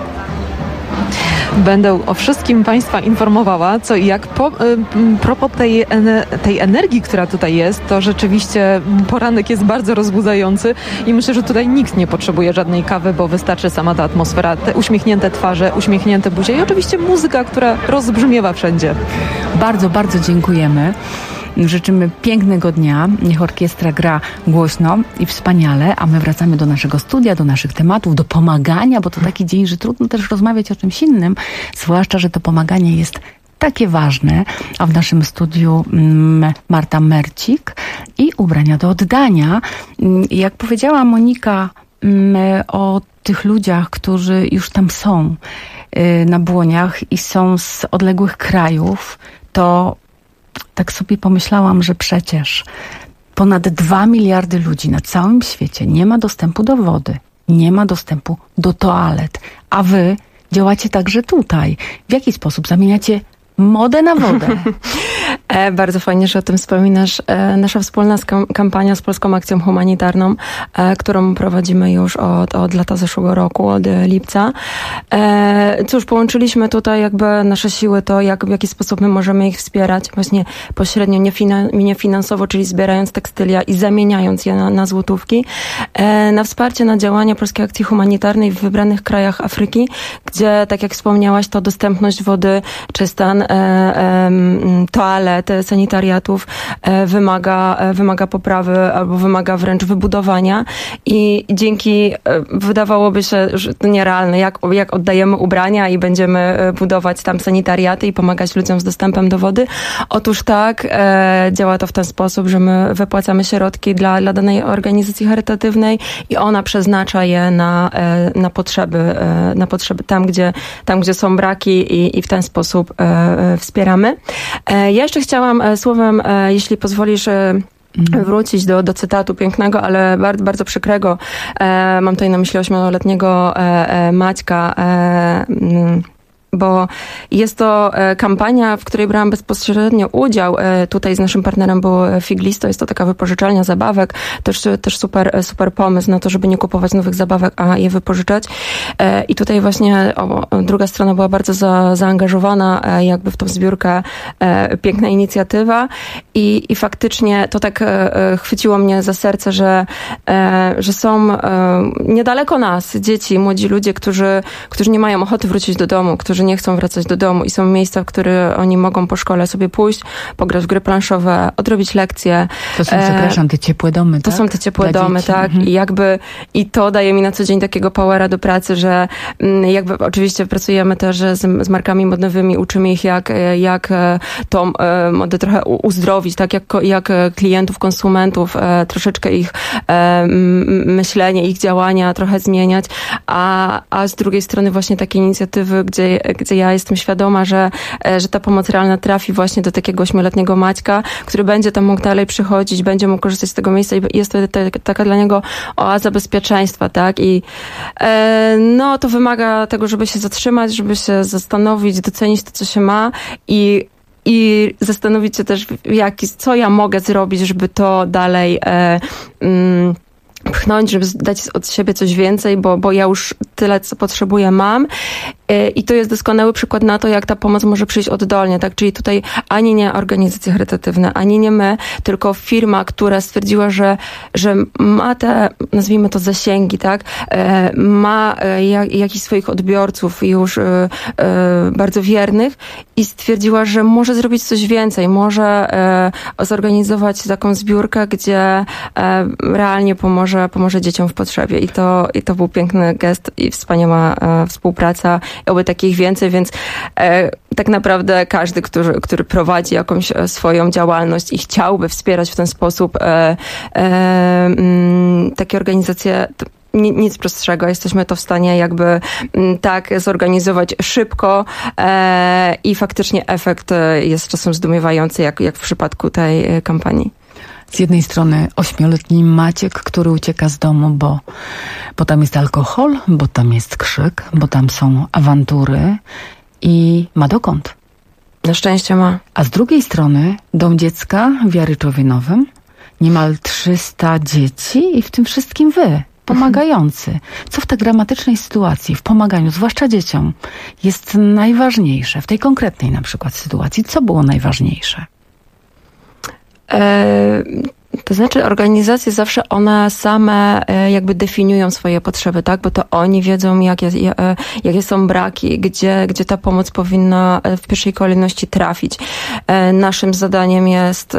Będę o wszystkim Państwa informowała, co i jak. Propos tej energii, która tutaj jest, to rzeczywiście poranek jest bardzo rozbudzający i myślę, że tutaj nikt nie potrzebuje żadnej kawy, bo wystarczy sama ta atmosfera, te uśmiechnięte twarze, uśmiechnięte buzie i oczywiście muzyka, która rozbrzmiewa wszędzie. Bardzo, bardzo dziękujemy. Życzymy pięknego dnia. Niech orkiestra gra głośno i wspaniale, a my wracamy do naszego studia, do naszych tematów, do pomagania, bo to taki dzień, że trudno też rozmawiać o czymś innym, zwłaszcza, że to pomaganie jest takie ważne, a w naszym studiu Marta Mercik i ubrania do oddania. Jak powiedziała Monika o tych ludziach, którzy już tam są na błoniach i są z odległych krajów, to tak sobie pomyślałam, że przecież ponad 2 miliardy ludzi na całym świecie nie ma dostępu do wody, nie ma dostępu do toalet, a wy działacie także tutaj. W jaki sposób zamieniacie modę na wodę? Bardzo fajnie, że o tym wspominasz. Nasza wspólna kampania z Polską Akcją Humanitarną, którą prowadzimy już od lata zeszłego roku, od lipca. Cóż, połączyliśmy tutaj jakby nasze siły, to w jaki sposób my możemy ich wspierać właśnie pośrednio, nie finansowo, czyli zbierając tekstylia i zamieniając je na złotówki, na wsparcie, na działania Polskiej Akcji Humanitarnej w wybranych krajach Afryki, gdzie, tak jak wspomniałaś, to dostępność wody czy stan toalet, sanitariatów wymaga poprawy albo wymaga wręcz wybudowania i dzięki, wydawałoby się, że to nierealne, jak oddajemy ubrania i będziemy budować tam sanitariaty i pomagać ludziom z dostępem do wody. Otóż tak, działa to w ten sposób, że my wypłacamy środki dla danej organizacji charytatywnej i ona przeznacza je na potrzeby tam, gdzie są braki i w ten sposób wspieramy. Ja jeszcze chciałam słowem, jeśli pozwolisz, wrócić do cytatu pięknego, ale bardzo, bardzo przykrego. Mam tutaj na myśli 8-letniego Maćka, bo jest to kampania, w której brałam bezpośrednio udział. Tutaj z naszym partnerem było Figlisto, jest to taka wypożyczalnia zabawek, też super pomysł na to, żeby nie kupować nowych zabawek, a je wypożyczać. I tutaj właśnie druga strona była bardzo zaangażowana jakby w tą zbiórkę. Piękna inicjatywa i faktycznie to tak chwyciło mnie za serce, że są niedaleko nas dzieci, młodzi ludzie, którzy nie mają ochoty wrócić do domu, którzy nie chcą wracać do domu i są miejsca, w które oni mogą po szkole sobie pójść, pograć w gry planszowe, odrobić lekcje. To są, przepraszam, te ciepłe domy, tak? To są te ciepłe domy, tak. I to daje mi na co dzień takiego powera do pracy, że jakby oczywiście pracujemy też z markami modowymi, uczymy ich jak tą modę trochę uzdrowić, tak jak klientów, konsumentów, troszeczkę ich myślenie, ich działania trochę zmieniać, a z drugiej strony właśnie takie inicjatywy, gdzie ja jestem świadoma, że ta pomoc realna trafi właśnie do takiego 8-letniego Maćka, który będzie tam mógł dalej przychodzić, będzie mógł korzystać z tego miejsca i jest to taka dla niego oaza bezpieczeństwa, tak? I to wymaga tego, żeby się zatrzymać, żeby się zastanowić, docenić to, co się ma i zastanowić się też, co ja mogę zrobić, żeby to dalej pchnąć, żeby dać od siebie coś więcej, bo ja już tyle, co potrzebuję, mam. I to jest doskonały przykład na to, jak ta pomoc może przyjść oddolnie, tak? Czyli tutaj ani nie organizacje charytatywne, ani nie my, tylko firma, która stwierdziła, że ma te, nazwijmy to, zasięgi, tak? Ma jakichś swoich odbiorców już bardzo wiernych i stwierdziła, że może zrobić coś więcej, może zorganizować taką zbiórkę, gdzie realnie pomoże dzieciom w potrzebie. I to był piękny gest i wspaniała współpraca. Oby takich więcej, więc tak naprawdę każdy, który prowadzi jakąś swoją działalność i chciałby wspierać w ten sposób takie organizacje, nic prostszego. Jesteśmy to w stanie jakby tak zorganizować szybko i faktycznie efekt jest czasem zdumiewający, jak w przypadku tej kampanii. Z jednej strony 8-letni Maciek, który ucieka z domu, bo tam jest alkohol, bo tam jest krzyk, bo tam są awantury i ma dokąd. Na szczęście ma. A z drugiej strony Dom Dziecka w Jaryczowie-Nowym, niemal 300 dzieci i w tym wszystkim wy, pomagający. Co w tej dramatycznej sytuacji, w pomaganiu, zwłaszcza dzieciom, jest najważniejsze? W tej konkretnej na przykład sytuacji, co było najważniejsze? To znaczy organizacje zawsze one same jakby definiują swoje potrzeby, tak? Bo to oni wiedzą, jakie są braki, gdzie ta pomoc powinna w pierwszej kolejności trafić. Naszym zadaniem jest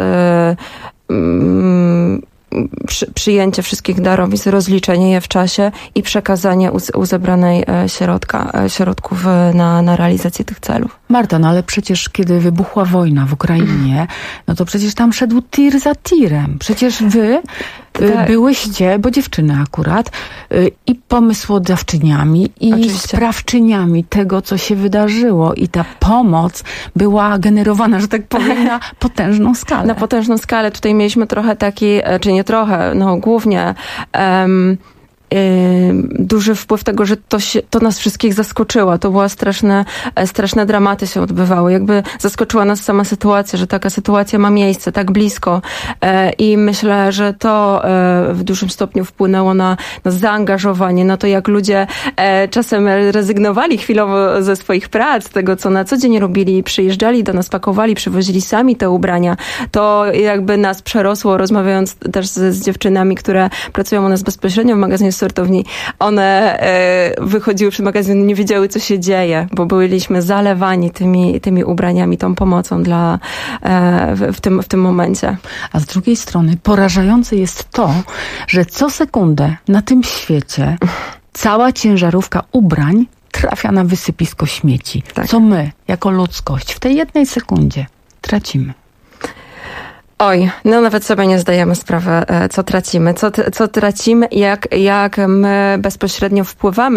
przyjęcie wszystkich darowizn, rozliczenie je w czasie i przekazanie uzebranej środków na realizację tych celów. Marta, no ale przecież kiedy wybuchła wojna w Ukrainie, no to przecież tam szedł tir za tirem. Przecież wy byłyście, bo dziewczyny akurat, i pomysłodawczyniami, i sprawczyniami tego, co się wydarzyło. I ta pomoc była generowana, że tak powiem, na potężną skalę. Na potężną skalę. Tutaj mieliśmy trochę taki, czy nie trochę, no głównie duży wpływ tego, że to nas wszystkich zaskoczyło. To była straszne dramaty się odbywały. Jakby zaskoczyła nas sama sytuacja, że taka sytuacja ma miejsce tak blisko. I myślę, że to w dużym stopniu wpłynęło na zaangażowanie, na to, jak ludzie czasem rezygnowali chwilowo ze swoich prac, tego, co na co dzień robili, przyjeżdżali do nas, pakowali, przywozili sami te ubrania. To jakby nas przerosło, rozmawiając też z dziewczynami, które pracują u nas bezpośrednio w magazynie sortowni. One wychodziły przed magazyn, nie wiedziały, co się dzieje, bo byliśmy zalewani tymi ubraniami, tą pomocą w tym momencie. A z drugiej strony porażające jest to, że co sekundę na tym świecie cała ciężarówka ubrań trafia na wysypisko śmieci. Tak. Co my, jako ludzkość, w tej jednej sekundzie tracimy. Oj, no nawet sobie nie zdajemy sprawy, co tracimy. Co tracimy i jak my bezpośrednio wpływamy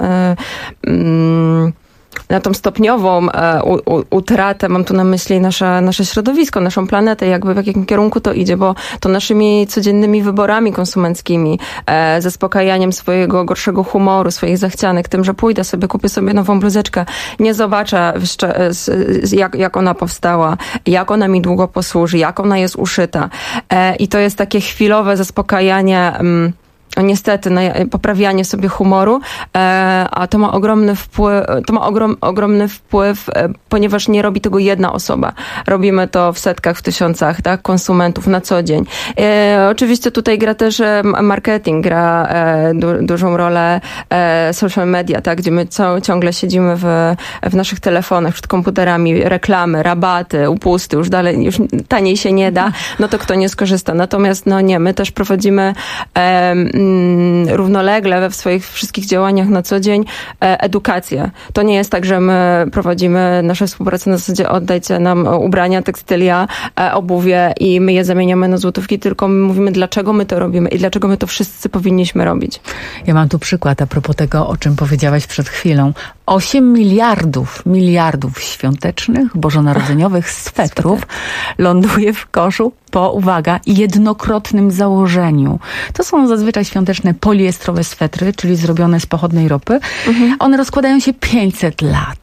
na tą stopniową utratę, mam tu na myśli nasze środowisko, naszą planetę, jakby w jakim kierunku to idzie, bo to naszymi codziennymi wyborami konsumenckimi, zaspokajaniem swojego gorszego humoru, swoich zachcianek, tym, że pójdę sobie, kupię sobie nową bluzeczkę, nie zobaczę jak ona powstała, jak ona mi długo posłuży, jak ona jest uszyta. I to jest takie chwilowe zaspokajanie, niestety, poprawianie sobie humoru, a to ma ogromny wpływ, ponieważ nie robi tego jedna osoba. Robimy to w setkach, w tysiącach, tak, konsumentów na co dzień. Oczywiście tutaj gra też marketing, gra dużą rolę social media, tak, gdzie my ciągle siedzimy w naszych telefonach, przed komputerami, reklamy, rabaty, upusty, już taniej się nie da, no to kto nie skorzysta. Natomiast my też prowadzimy równolegle we swoich wszystkich działaniach na co dzień edukację. To nie jest tak, że my prowadzimy nasze współpracę na zasadzie oddajcie nam ubrania, tekstylia, obuwie i my je zamieniamy na złotówki, tylko my mówimy, dlaczego my to robimy i dlaczego my to wszyscy powinniśmy robić. Ja mam tu przykład a propos tego, o czym powiedziałaś przed chwilą. 8 miliardów świątecznych, bożonarodzeniowych swetrów ląduje w koszu po, uwaga, jednokrotnym założeniu. To są zazwyczaj świąteczne poliestrowe swetry, czyli zrobione z pochodnej ropy. One rozkładają się 500 lat.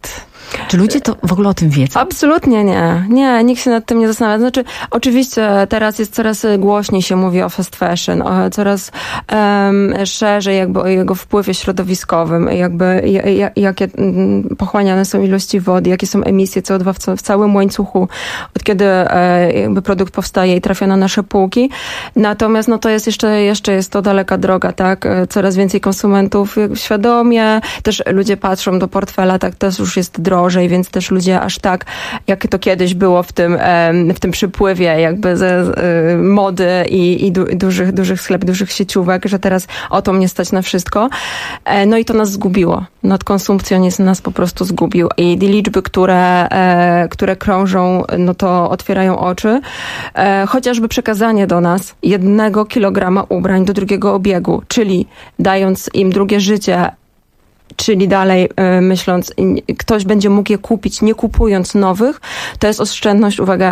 Czy ludzie to w ogóle o tym wiedzą? Absolutnie nie. Nie, nikt się nad tym nie zastanawia. Znaczy, oczywiście teraz jest coraz głośniej się mówi o fast fashion, coraz szerzej jakby o jego wpływie środowiskowym, jakby jakie pochłaniane są ilości wody, jakie są emisje CO2 w całym łańcuchu, od kiedy jakby produkt powstaje i trafia na nasze półki. Natomiast no to jest jeszcze jest to daleka droga, tak? Coraz więcej konsumentów świadomie, też ludzie patrzą do portfela, tak, też już jest drożej, więc też ludzie aż tak, jak to kiedyś było w tym przypływie jakby mody i dużych sklepów, dużych sieciówek, że teraz o to mnie stać na wszystko. No i to nas zgubiło. Nadkonsumpcjonizm nas po prostu zgubił. I liczby, które krążą, no to otwierają oczy. Chociażby przekazanie do nas 1 kilograma ubrań do drugiego obiegu, czyli dając im drugie życie, czyli dalej myśląc, ktoś będzie mógł je kupić, nie kupując nowych, to jest oszczędność, uwaga,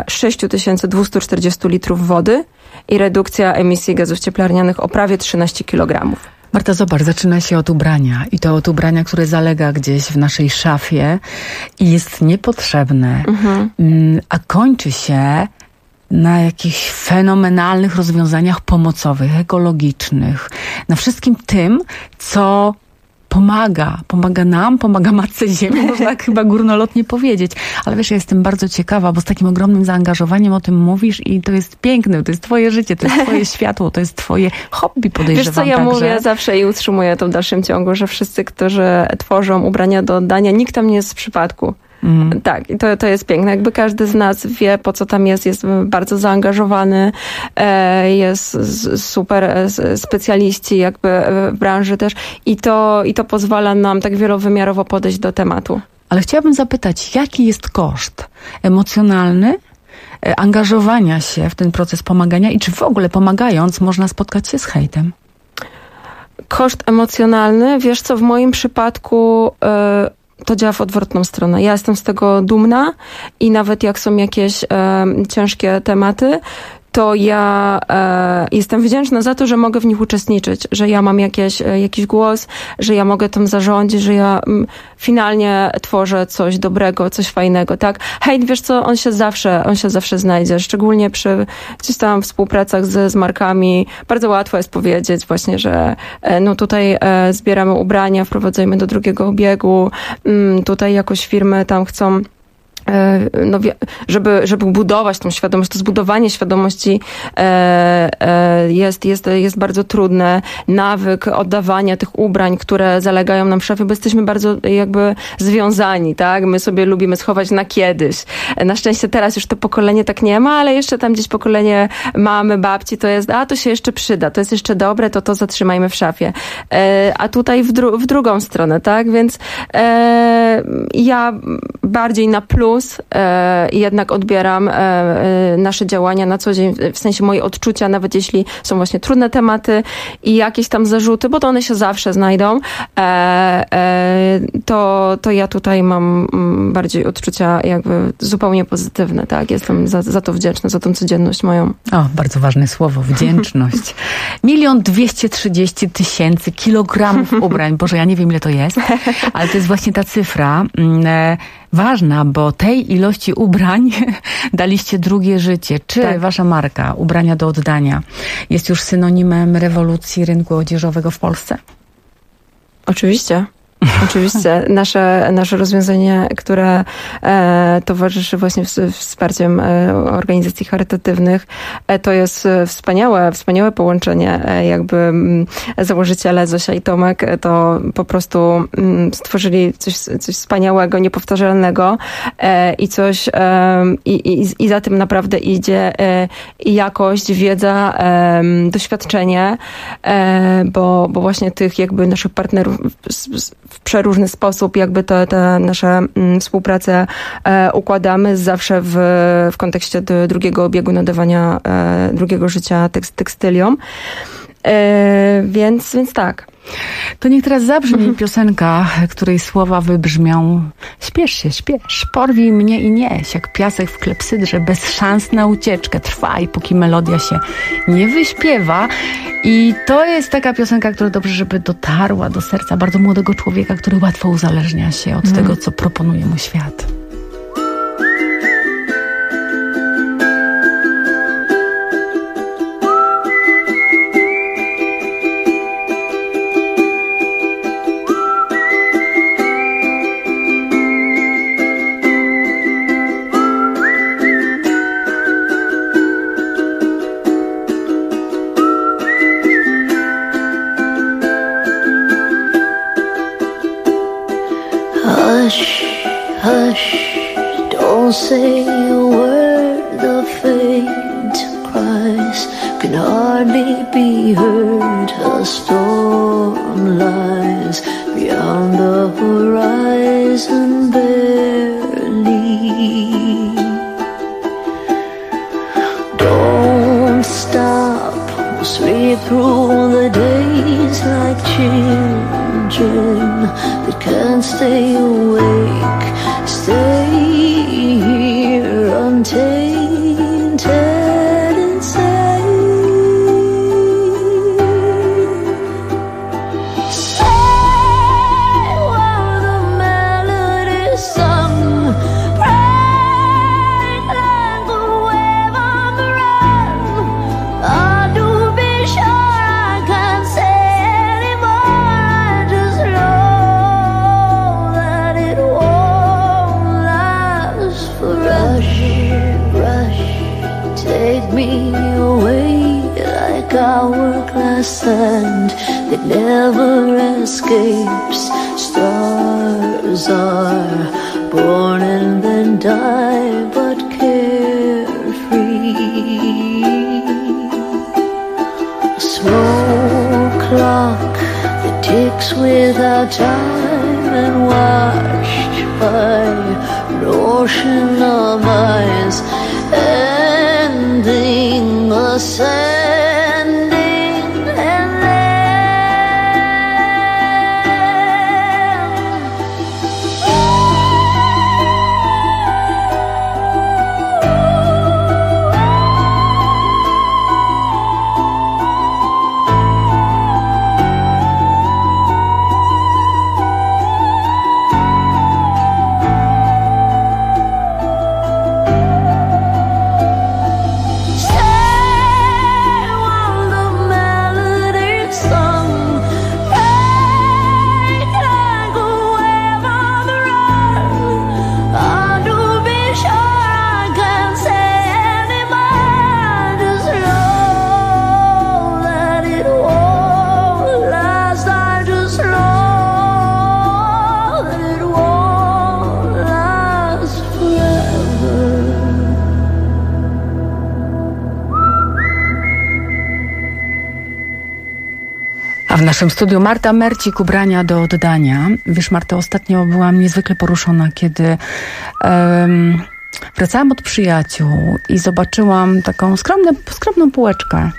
6240 litrów wody i redukcja emisji gazów cieplarnianych o prawie 13 kg. Marta, zobacz, zaczyna się od ubrania i to od ubrania, które zalega gdzieś w naszej szafie i jest niepotrzebne, a kończy się na jakichś fenomenalnych rozwiązaniach pomocowych, ekologicznych, na wszystkim tym, co pomaga nam, pomaga Matce Ziemi, można tak chyba górnolotnie powiedzieć. Ale wiesz, ja jestem bardzo ciekawa, bo z takim ogromnym zaangażowaniem o tym mówisz i to jest piękne, to jest twoje życie, to jest twoje światło, to jest twoje hobby, podejrzewam. Wiesz co, ja mówię zawsze i utrzymuję to w dalszym ciągu, że wszyscy, którzy tworzą ubrania do oddania, nikt tam nie jest z przypadku. Tak, i to jest piękne. Jakby każdy z nas wie, po co tam jest bardzo zaangażowany, jest super specjaliści jakby w branży też i to pozwala nam tak wielowymiarowo podejść do tematu. Ale chciałabym zapytać, jaki jest koszt emocjonalny angażowania się w ten proces pomagania i czy w ogóle pomagając można spotkać się z hejtem? Koszt emocjonalny, wiesz co, w moim przypadku to działa w odwrotną stronę. Ja jestem z tego dumna i nawet jak są jakieś ciężkie tematy, to ja jestem wdzięczna za to, że mogę w nich uczestniczyć, że ja mam jakiś głos, że ja mogę tym zarządzić, że ja finalnie tworzę coś dobrego, coś fajnego, tak? Hejt, wiesz co, on się zawsze znajdzie, szczególnie przy gdzieś tam współpracach z markami. Bardzo łatwo jest powiedzieć właśnie, że no tutaj zbieramy ubrania, wprowadzajmy do drugiego obiegu, tutaj jakoś firmy tam chcą no, żeby budować tą świadomość, to zbudowanie świadomości jest bardzo trudne. Nawyk oddawania tych ubrań, które zalegają nam w szafie, bo jesteśmy bardzo jakby związani, tak? My sobie lubimy schować na kiedyś. Na szczęście teraz już to pokolenie tak nie ma, ale jeszcze tam gdzieś pokolenie mamy, babci, to jest, to się jeszcze przyda, to jest jeszcze dobre, to zatrzymajmy w szafie. A tutaj w drugą stronę, tak? Więc ja bardziej na plus jednak odbieram nasze działania na co dzień, w sensie moje odczucia, nawet jeśli są właśnie trudne tematy i jakieś tam zarzuty, bo to one się zawsze znajdą, to ja tutaj mam bardziej odczucia jakby zupełnie pozytywne, tak? Jestem za to wdzięczna, za tą codzienność moją. O, bardzo ważne słowo, wdzięczność. 1 230 000 kilogramów ubrań. Boże, ja nie wiem, ile to jest, ale to jest właśnie ta cyfra ważna, bo tej ilości ubrań daliście drugie życie. Czy wasza marka Ubrania do oddania jest już synonimem rewolucji rynku odzieżowego w Polsce? Oczywiście. Oczywiście. Nasze rozwiązanie, które towarzyszy właśnie wsparciem organizacji charytatywnych, to jest wspaniałe połączenie. Jakby założyciele Zosia i Tomek to po prostu stworzyli coś wspaniałego, niepowtarzalnego i coś i za tym naprawdę idzie i jakość, wiedza, doświadczenie, bo właśnie tych jakby naszych partnerów w przeróżny sposób jakby te nasze współpracę układamy zawsze w kontekście drugiego obiegu nadawania drugiego życia tekstyliom. Więc tak. To niech teraz zabrzmi piosenka, której słowa wybrzmią: śpiesz się, śpiesz, porwij mnie i nieś, jak piasek w klepsydrze, bez szans na ucieczkę. Trwaj, póki melodia się nie wyśpiewa. I to jest taka piosenka, która dobrze, żeby dotarła do serca bardzo młodego człowieka, który łatwo uzależnia się od tego, co proponuje mu świat. Hush, hush, don't say a word. The faint cries can hardly be heard. A storm lies beyond the horizon barely. Don't stop, sleep through the days like children that can't stay awake. Stay here untainted and safe. Stay while the melody's sung. Break like the wave on the run. Oh, do be sure I can't say anymore. I just know that it won't last forever. Rush, take me away like hourglass sand that never escapes. Stars are born and then die, but carefree. A slow clock that ticks without time and watched by an ocean of eyes, ending, ascending, and W naszym studiu Marta Mercik, Ubrania do oddania. Wiesz, Marta, ostatnio byłam niezwykle poruszona, kiedy wracałam od przyjaciół i zobaczyłam taką skromną półeczkę,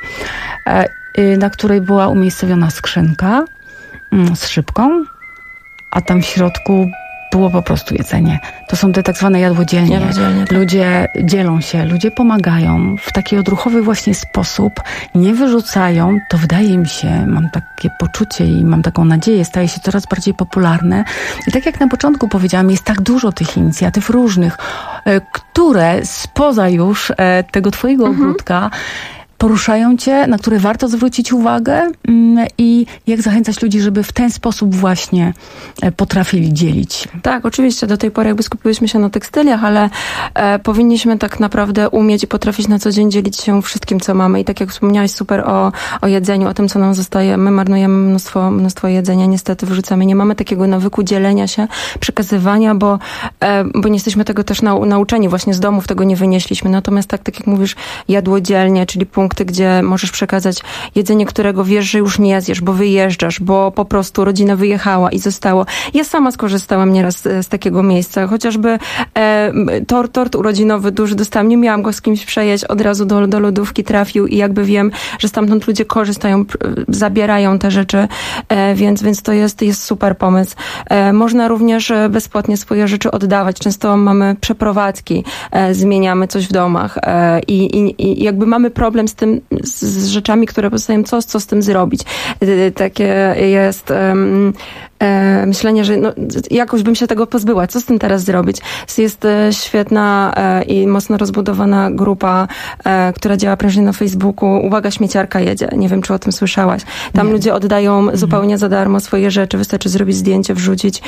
na której była umiejscowiona skrzynka z szybką, a tam w środku było po prostu jedzenie. To są te tak zwane jadłodzielnie. Tak. Ludzie dzielą się, ludzie pomagają w taki odruchowy właśnie sposób, nie wyrzucają. To wydaje mi się, mam takie poczucie i mam taką nadzieję, staje się coraz bardziej popularne. I tak jak na początku powiedziałam, jest tak dużo tych inicjatyw różnych, które spoza już tego twojego ogródka poruszają cię, na które warto zwrócić uwagę i jak zachęcać ludzi, żeby w ten sposób właśnie potrafili dzielić. Tak, oczywiście do tej pory jakby skupiłyśmy się na tekstyliach, ale powinniśmy tak naprawdę umieć i potrafić na co dzień dzielić się wszystkim, co mamy. I tak jak wspomniałaś super o jedzeniu, o tym, co nam zostaje. My marnujemy mnóstwo jedzenia, niestety wrzucamy. Nie mamy takiego nawyku dzielenia się, przekazywania, bo nie jesteśmy tego też nauczeni. Właśnie z domów tego nie wynieśliśmy. Natomiast tak jak mówisz, jadłodzielnie, czyli punkt punkty, gdzie możesz przekazać jedzenie, którego wiesz, że już nie zjesz, bo wyjeżdżasz, bo po prostu rodzina wyjechała i zostało. Ja sama skorzystałam nieraz z takiego miejsca. Chociażby tort urodzinowy duży dostałam, nie miałam go z kimś przejeść, od razu do lodówki trafił i jakby wiem, że stamtąd ludzie korzystają, zabierają te rzeczy, więc to jest super pomysł. Można również bezpłatnie swoje rzeczy oddawać. Często mamy przeprowadzki, zmieniamy coś w domach i jakby mamy problem z tym, z rzeczami, które pozostają, co z tym zrobić. Takie jest myślenie, że jakoś bym się tego pozbyła. Co z tym teraz zrobić? Jest świetna i mocno rozbudowana grupa, która działa prężnie na Facebooku. Uwaga, śmieciarka jedzie. Nie wiem, czy o tym słyszałaś. Tam ludzie oddają zupełnie za darmo swoje rzeczy. Wystarczy zrobić zdjęcie, wrzucić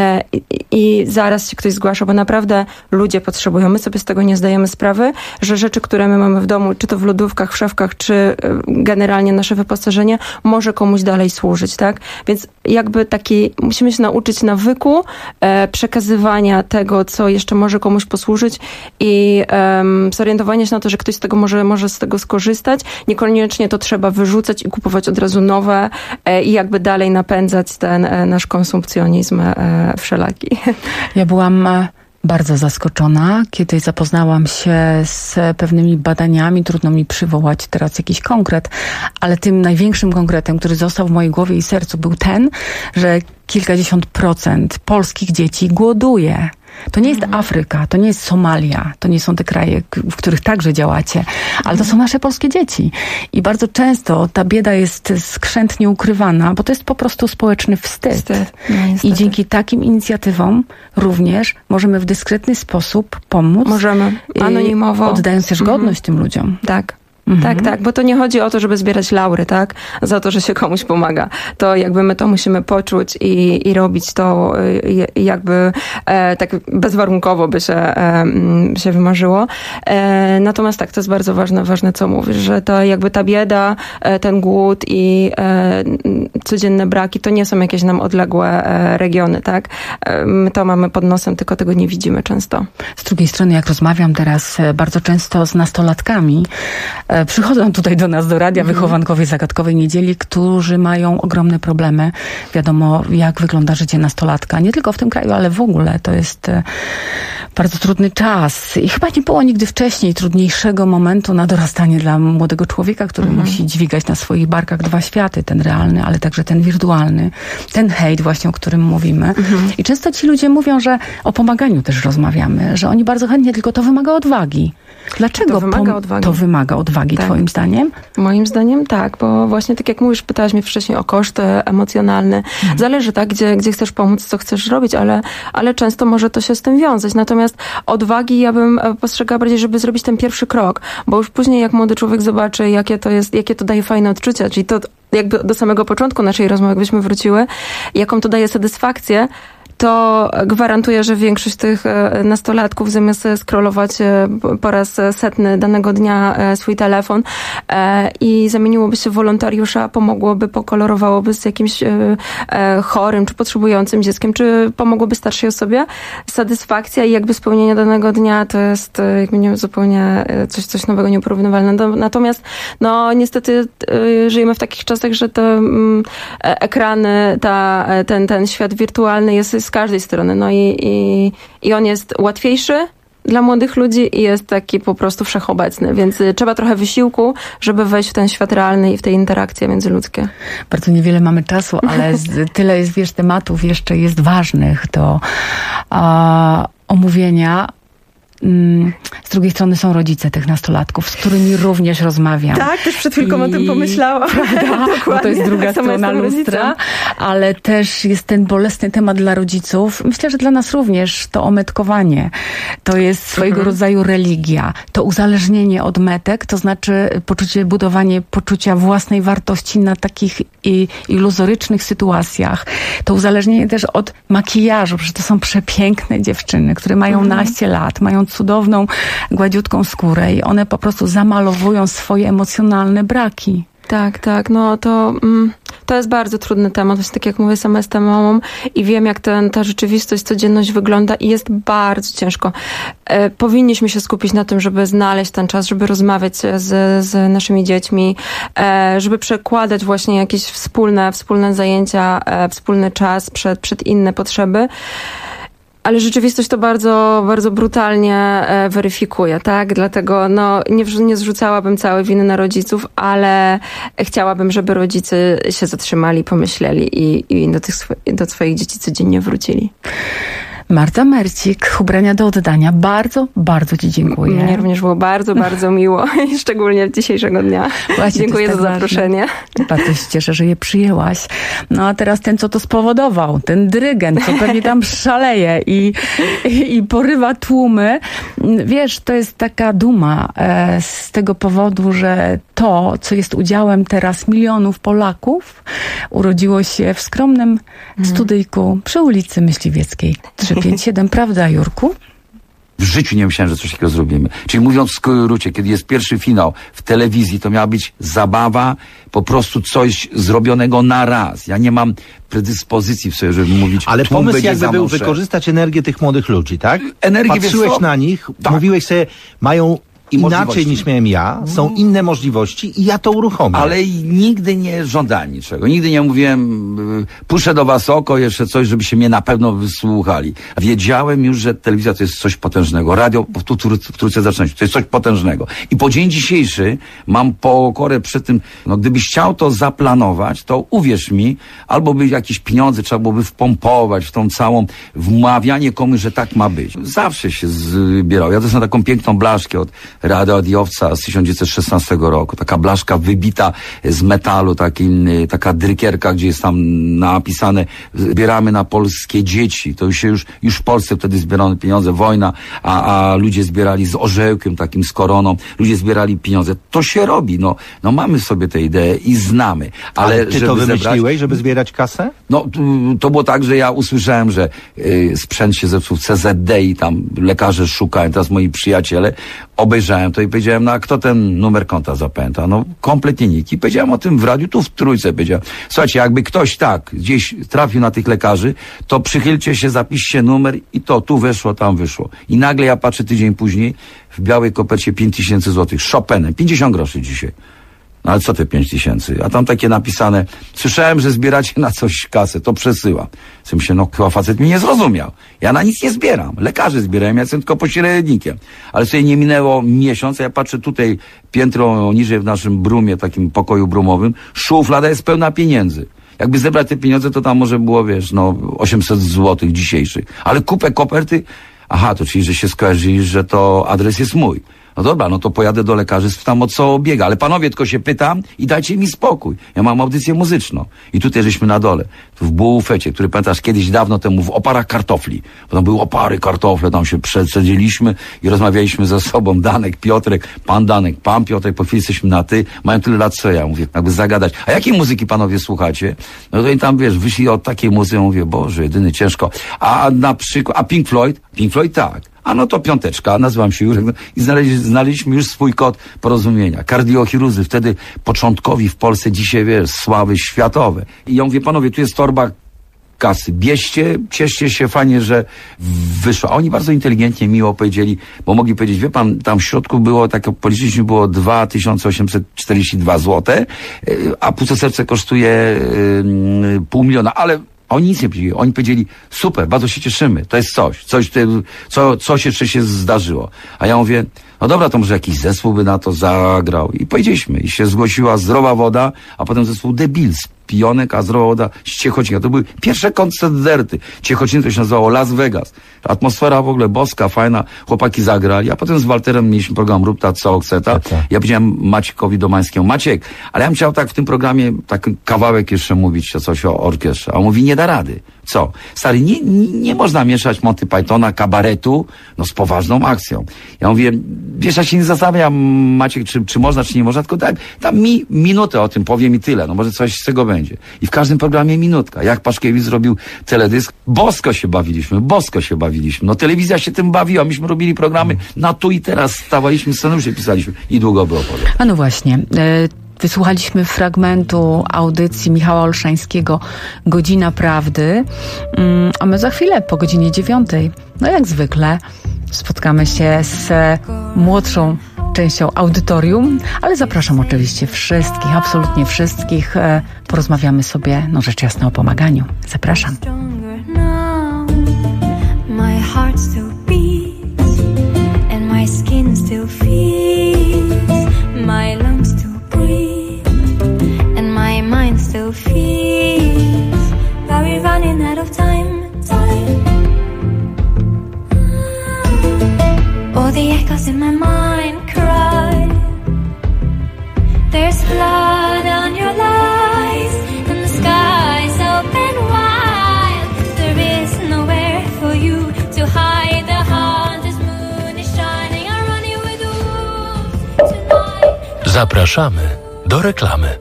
i zaraz się ktoś zgłasza, bo naprawdę ludzie potrzebują. My sobie z tego nie zdajemy sprawy, że rzeczy, które my mamy w domu, czy to w lodówkach, w szafkach, czy generalnie nasze wyposażenie, może komuś dalej służyć, tak? Więc jakby musimy się nauczyć nawyku przekazywania tego, co jeszcze może komuś posłużyć i zorientowania się na to, że ktoś z tego może z tego skorzystać. Niekoniecznie to trzeba wyrzucać i kupować od razu nowe i jakby dalej napędzać ten nasz konsumpcjonizm wszelaki. Ja byłam bardzo zaskoczona, kiedy zapoznałam się z pewnymi badaniami. Trudno mi przywołać teraz jakiś konkret, ale tym największym konkretem, który został w mojej głowie i sercu, był ten, że kilkadziesiąt procent polskich dzieci głoduje. To nie jest Afryka, to nie jest Somalia, to nie są te kraje, w których także działacie, ale to są nasze polskie dzieci. I bardzo często ta bieda jest skrzętnie ukrywana, bo to jest po prostu społeczny wstyd. I dzięki takim inicjatywom również możemy w dyskretny sposób pomóc. Możemy anonimowo. Oddając też godność tym ludziom. Tak. Tak, bo to nie chodzi o to, żeby zbierać laury, tak? Za to, że się komuś pomaga. To jakby my to musimy poczuć i robić to jakby tak bezwarunkowo by się wymarzyło. Natomiast tak, to jest bardzo ważne, co mówisz, że to jakby ta bieda, ten głód i codzienne braki, to nie są jakieś nam odległe regiony, tak? My to mamy pod nosem, tylko tego nie widzimy często. Z drugiej strony, jak rozmawiam teraz bardzo często z nastolatkami, przychodzą tutaj do nas, do radia, wychowankowie Zagadkowej Niedzieli, którzy mają ogromne problemy. Wiadomo, jak wygląda życie nastolatka. Nie tylko w tym kraju, ale w ogóle. To jest bardzo trudny czas. I chyba nie było nigdy wcześniej trudniejszego momentu na dorastanie dla młodego człowieka, który musi dźwigać na swoich barkach dwa światy. Ten realny, ale także ten wirtualny. Ten hejt właśnie, o którym mówimy. I często ci ludzie mówią, że o pomaganiu też rozmawiamy. Że oni bardzo chętnie, tylko to wymaga odwagi. Dlaczego to wymaga odwagi? To wymaga odwagi, tak. Twoim zdaniem? Moim zdaniem tak, bo właśnie tak jak mówisz, pytałaś mnie wcześniej o koszty emocjonalne. Zależy, tak, gdzie chcesz pomóc, co chcesz robić, ale często może to się z tym wiązać. Natomiast odwagi ja bym postrzegała bardziej, żeby zrobić ten pierwszy krok, bo już później jak młody człowiek zobaczy, jakie to daje fajne odczucia, czyli to jakby do samego początku naszej rozmowy, jakbyśmy wróciły, jaką to daje satysfakcję, to gwarantuję, że większość tych nastolatków zamiast scrollować po raz setny danego dnia swój telefon i zamieniłoby się w wolontariusza, pomogłoby, pokolorowałoby z jakimś chorym czy potrzebującym dzieckiem, czy pomogłoby starszej osobie. Satysfakcja i jakby spełnienie danego dnia to jest jakby nie, zupełnie coś nowego, nieporównywalne. Natomiast niestety żyjemy w takich czasach, że te ekrany, ten świat wirtualny jest z każdej strony. I on jest łatwiejszy dla młodych ludzi i jest taki po prostu wszechobecny, więc trzeba trochę wysiłku, żeby wejść w ten świat realny i w te interakcje międzyludzkie. Bardzo niewiele mamy czasu, ale tyle jest, tematów jeszcze jest ważnych do omówienia. Z drugiej strony są rodzice tych nastolatków, z którymi również rozmawiam. Tak, też przed chwilką o tym pomyślałam. Prawda? Bo to jest druga strona lustra. Ale też jest ten bolesny temat dla rodziców. Myślę, że dla nas również to ometkowanie. To jest swojego rodzaju religia. To uzależnienie od metek, to znaczy budowanie poczucia własnej wartości na takich iluzorycznych sytuacjach. To uzależnienie też od makijażu, przecież to są przepiękne dziewczyny, które mają naście lat, mają cudowną, gładziutką skórę i one po prostu zamalowują swoje emocjonalne braki. Tak. No to jest bardzo trudny temat. Właśnie tak jak mówię, sama jestem mamą i wiem, jak ta rzeczywistość, codzienność wygląda i jest bardzo ciężko. Powinniśmy się skupić na tym, żeby znaleźć ten czas, żeby rozmawiać z naszymi dziećmi, żeby przekładać właśnie jakieś wspólne zajęcia, wspólny czas przed inne potrzeby. Ale rzeczywistość to bardzo, bardzo brutalnie weryfikuje, tak? Dlatego nie zrzucałabym całej winy na rodziców, ale chciałabym, żeby rodzice się zatrzymali, pomyśleli i do swoich dzieci codziennie wrócili. Marta Mercik, Ubrania do oddania. Bardzo, bardzo Ci dziękuję. Mnie również było bardzo, bardzo miło, szczególnie dzisiejszego dnia. Właśnie, dziękuję za zaproszenie. Bardzo się cieszę, że je przyjęłaś. No a teraz ten, co to spowodował, ten dyrygent, co pewnie tam szaleje i porywa tłumy. Wiesz, to jest taka duma z tego powodu, że to, co jest udziałem teraz milionów Polaków, urodziło się w skromnym studyjku przy ulicy Myśliwieckiej 357, prawda, Jurku? W życiu nie myślałem, że coś takiego zrobimy. Czyli mówiąc w skrócie, kiedy jest pierwszy finał w telewizji, to miała być zabawa, po prostu coś zrobionego na raz. Ja nie mam predyspozycji w sobie, żeby mówić. Ale pomysł jakby był wykorzystać energię tych młodych ludzi, tak? Patrzyłeś na nich, mówiłeś sobie, mają inaczej niż miałem ja, są inne możliwości i ja to uruchomię. Ale nigdy nie żądałem niczego. Nigdy nie mówiłem, puszczę do was oko, jeszcze coś, żeby się mnie na pewno wysłuchali. Wiedziałem już, że telewizja to jest coś potężnego. Radio w Trójce zacząć, to jest coś potężnego. I po dzień dzisiejszy mam pokorę przed tym, gdybyś chciał to zaplanować, to uwierz mi, albo by jakieś pieniądze trzeba byłoby wpompować w tą całą wmawianie komuś, że tak ma być. Zawsze się zbierał. Ja dostałem taką piękną blaszkę od radiowca z 1916 roku. Taka blaszka wybita z metalu, taka drykierka, gdzie jest tam napisane, zbieramy na polskie dzieci. To już w Polsce wtedy zbierano pieniądze, wojna, a ludzie zbierali z orzełkiem, takim z koroną. Ludzie zbierali pieniądze. To się robi. No mamy sobie tę ideę i znamy. Ale ty to wymyśliłeś, żeby zbierać kasę? No, to było tak, że ja usłyszałem, że sprzęt się zepsuł w CZD i tam lekarze szukają, teraz moi przyjaciele, obejrzałem to i powiedziałem, a kto ten numer konta zapamięta? No kompletnie nikt. I powiedziałem o tym w radiu, tu w Trójce powiedziałem. Słuchajcie, jakby ktoś gdzieś trafił na tych lekarzy, to przychylcie się, zapiszcie numer i to tu weszło, tam wyszło. I nagle ja patrzę tydzień później, w białej kopercie 5000 złotych, Chopinem, 50 groszy dzisiaj. No ale co te 5000? A tam takie napisane, słyszałem, że zbieracie na coś kasę, to przesyłam. Co myślę, chyba facet mnie nie zrozumiał. Ja na nic nie zbieram. Lekarze zbierają, ja jestem tylko pośrednikiem. Ale sobie nie minęło miesiąc, a ja patrzę tutaj, piętro niżej w naszym brumie, takim pokoju brumowym, szuflada jest pełna pieniędzy. Jakby zebrać te pieniądze, to tam może było, 800 złotych dzisiejszych. Ale kupę koperty, to czyli, że się skojarzyli, że to adres jest mój. No dobra, to pojadę do lekarzy, spytam o co biega. Ale panowie, tylko się pytam i dajcie mi spokój. Ja mam audycję muzyczną. I tutaj żeśmy na dole, w bufecie, który pamiętasz kiedyś dawno temu w oparach kartofli. Bo tam były opary, kartofle, tam się przesadziliśmy i rozmawialiśmy ze sobą. Danek, Piotrek, pan Piotrek, po chwili jesteśmy na ty. Mają tyle lat co ja. Mówię, jakby zagadać. A jakiej muzyki panowie słuchacie? No to i tam, wyszli od takiej muzyki. Mówię, Boże, jedyny ciężko. A na przykład, Pink Floyd? Pink Floyd tak. To 5, nazywam się Jurek i znaleźliśmy już swój kod porozumienia. Kardiochirurdzy, wtedy początkowi w Polsce, dzisiaj sławy światowe. I ja mówię, panowie, tu jest torba kasy, bierzcie, cieszcie się, fajnie, że wyszło. A oni bardzo inteligentnie, miło powiedzieli, bo mogli powiedzieć, wie pan, tam w środku było, policzyliśmy, było 2842 zł, a płuco serce kosztuje 500 000, ale oni nic nie powiedzieli. Oni powiedzieli, super, bardzo się cieszymy, to jest coś jeszcze się zdarzyło. A ja mówię, no dobra, to może jakiś zespół by na to zagrał. I powiedzieliśmy. I się zgłosiła Zdrowa Woda, a potem zespół The Bills, Pionek, a Zdrowa Woda z Ciechocina. To były pierwsze koncerty. Ciechociny to się nazywało Las Vegas. Atmosfera w ogóle boska, fajna. Chłopaki zagrali, a potem z Walterem mieliśmy program Rupta Cookseta. Ja powiedziałem Maciekowi Domańskiemu, Maciek, ale ja bym chciał w tym programie taki kawałek jeszcze mówić, coś o orkiestrze. A on mówi, nie da rady. Co? Stary, nie można mieszać Monty Pythona, kabaretu, z poważną akcją. Ja mówię, ja się nie zastanawiam, Maciek, czy można, czy nie można, tylko dam mi minutę o tym, powiem i tyle. Może coś z tego będzie. I w każdym programie minutka. Jak Paszkiewicz zrobił teledysk, bosko się bawiliśmy. Telewizja się tym bawiła. Myśmy robili programy na tu i teraz, stawaliśmy scenariusze, pisaliśmy i długo było powiem. A no właśnie. Wysłuchaliśmy fragmentu audycji Michała Olszańskiego Godzina Prawdy, a my za chwilę po godzinie 9, no jak zwykle, spotkamy się z młodszą częścią audytorium, ale zapraszam oczywiście wszystkich, absolutnie wszystkich. Porozmawiamy sobie, no rzecz jasna, o pomaganiu. Zapraszam. My heart still beats and my skin still feels, my lungs still breathe and my mind still feels, but we're running out of time. All the echoes in my mind cry, there's blood on your lies and the sky's open wide, there is nowhere for you to hide, the haunted moon is shining, I'm running with you tonight. Zapraszamy do reklamy.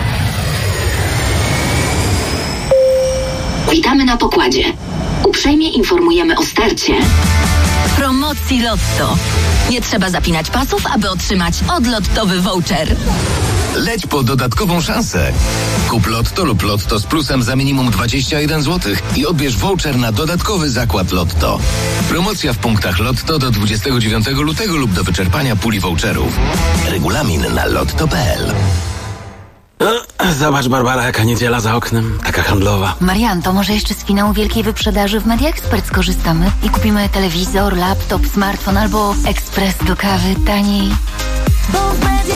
Witamy na pokładzie. Uprzejmie informujemy o starcie promocji Lotto. Nie trzeba zapinać pasów, aby otrzymać odlottowy voucher. Leć po dodatkową szansę. Kup Lotto lub Lotto z plusem za minimum 21 zł i odbierz voucher na dodatkowy zakład Lotto. Promocja w punktach Lotto do 29 lutego lub do wyczerpania puli voucherów. Regulamin na lotto.pl. Zobacz, Barbara, jaka niedziela za oknem, taka handlowa. Marian, to może jeszcze z finału wielkiej wyprzedaży w Media Expert skorzystamy i kupimy telewizor, laptop, smartfon albo ekspres do kawy taniej. Bo w Media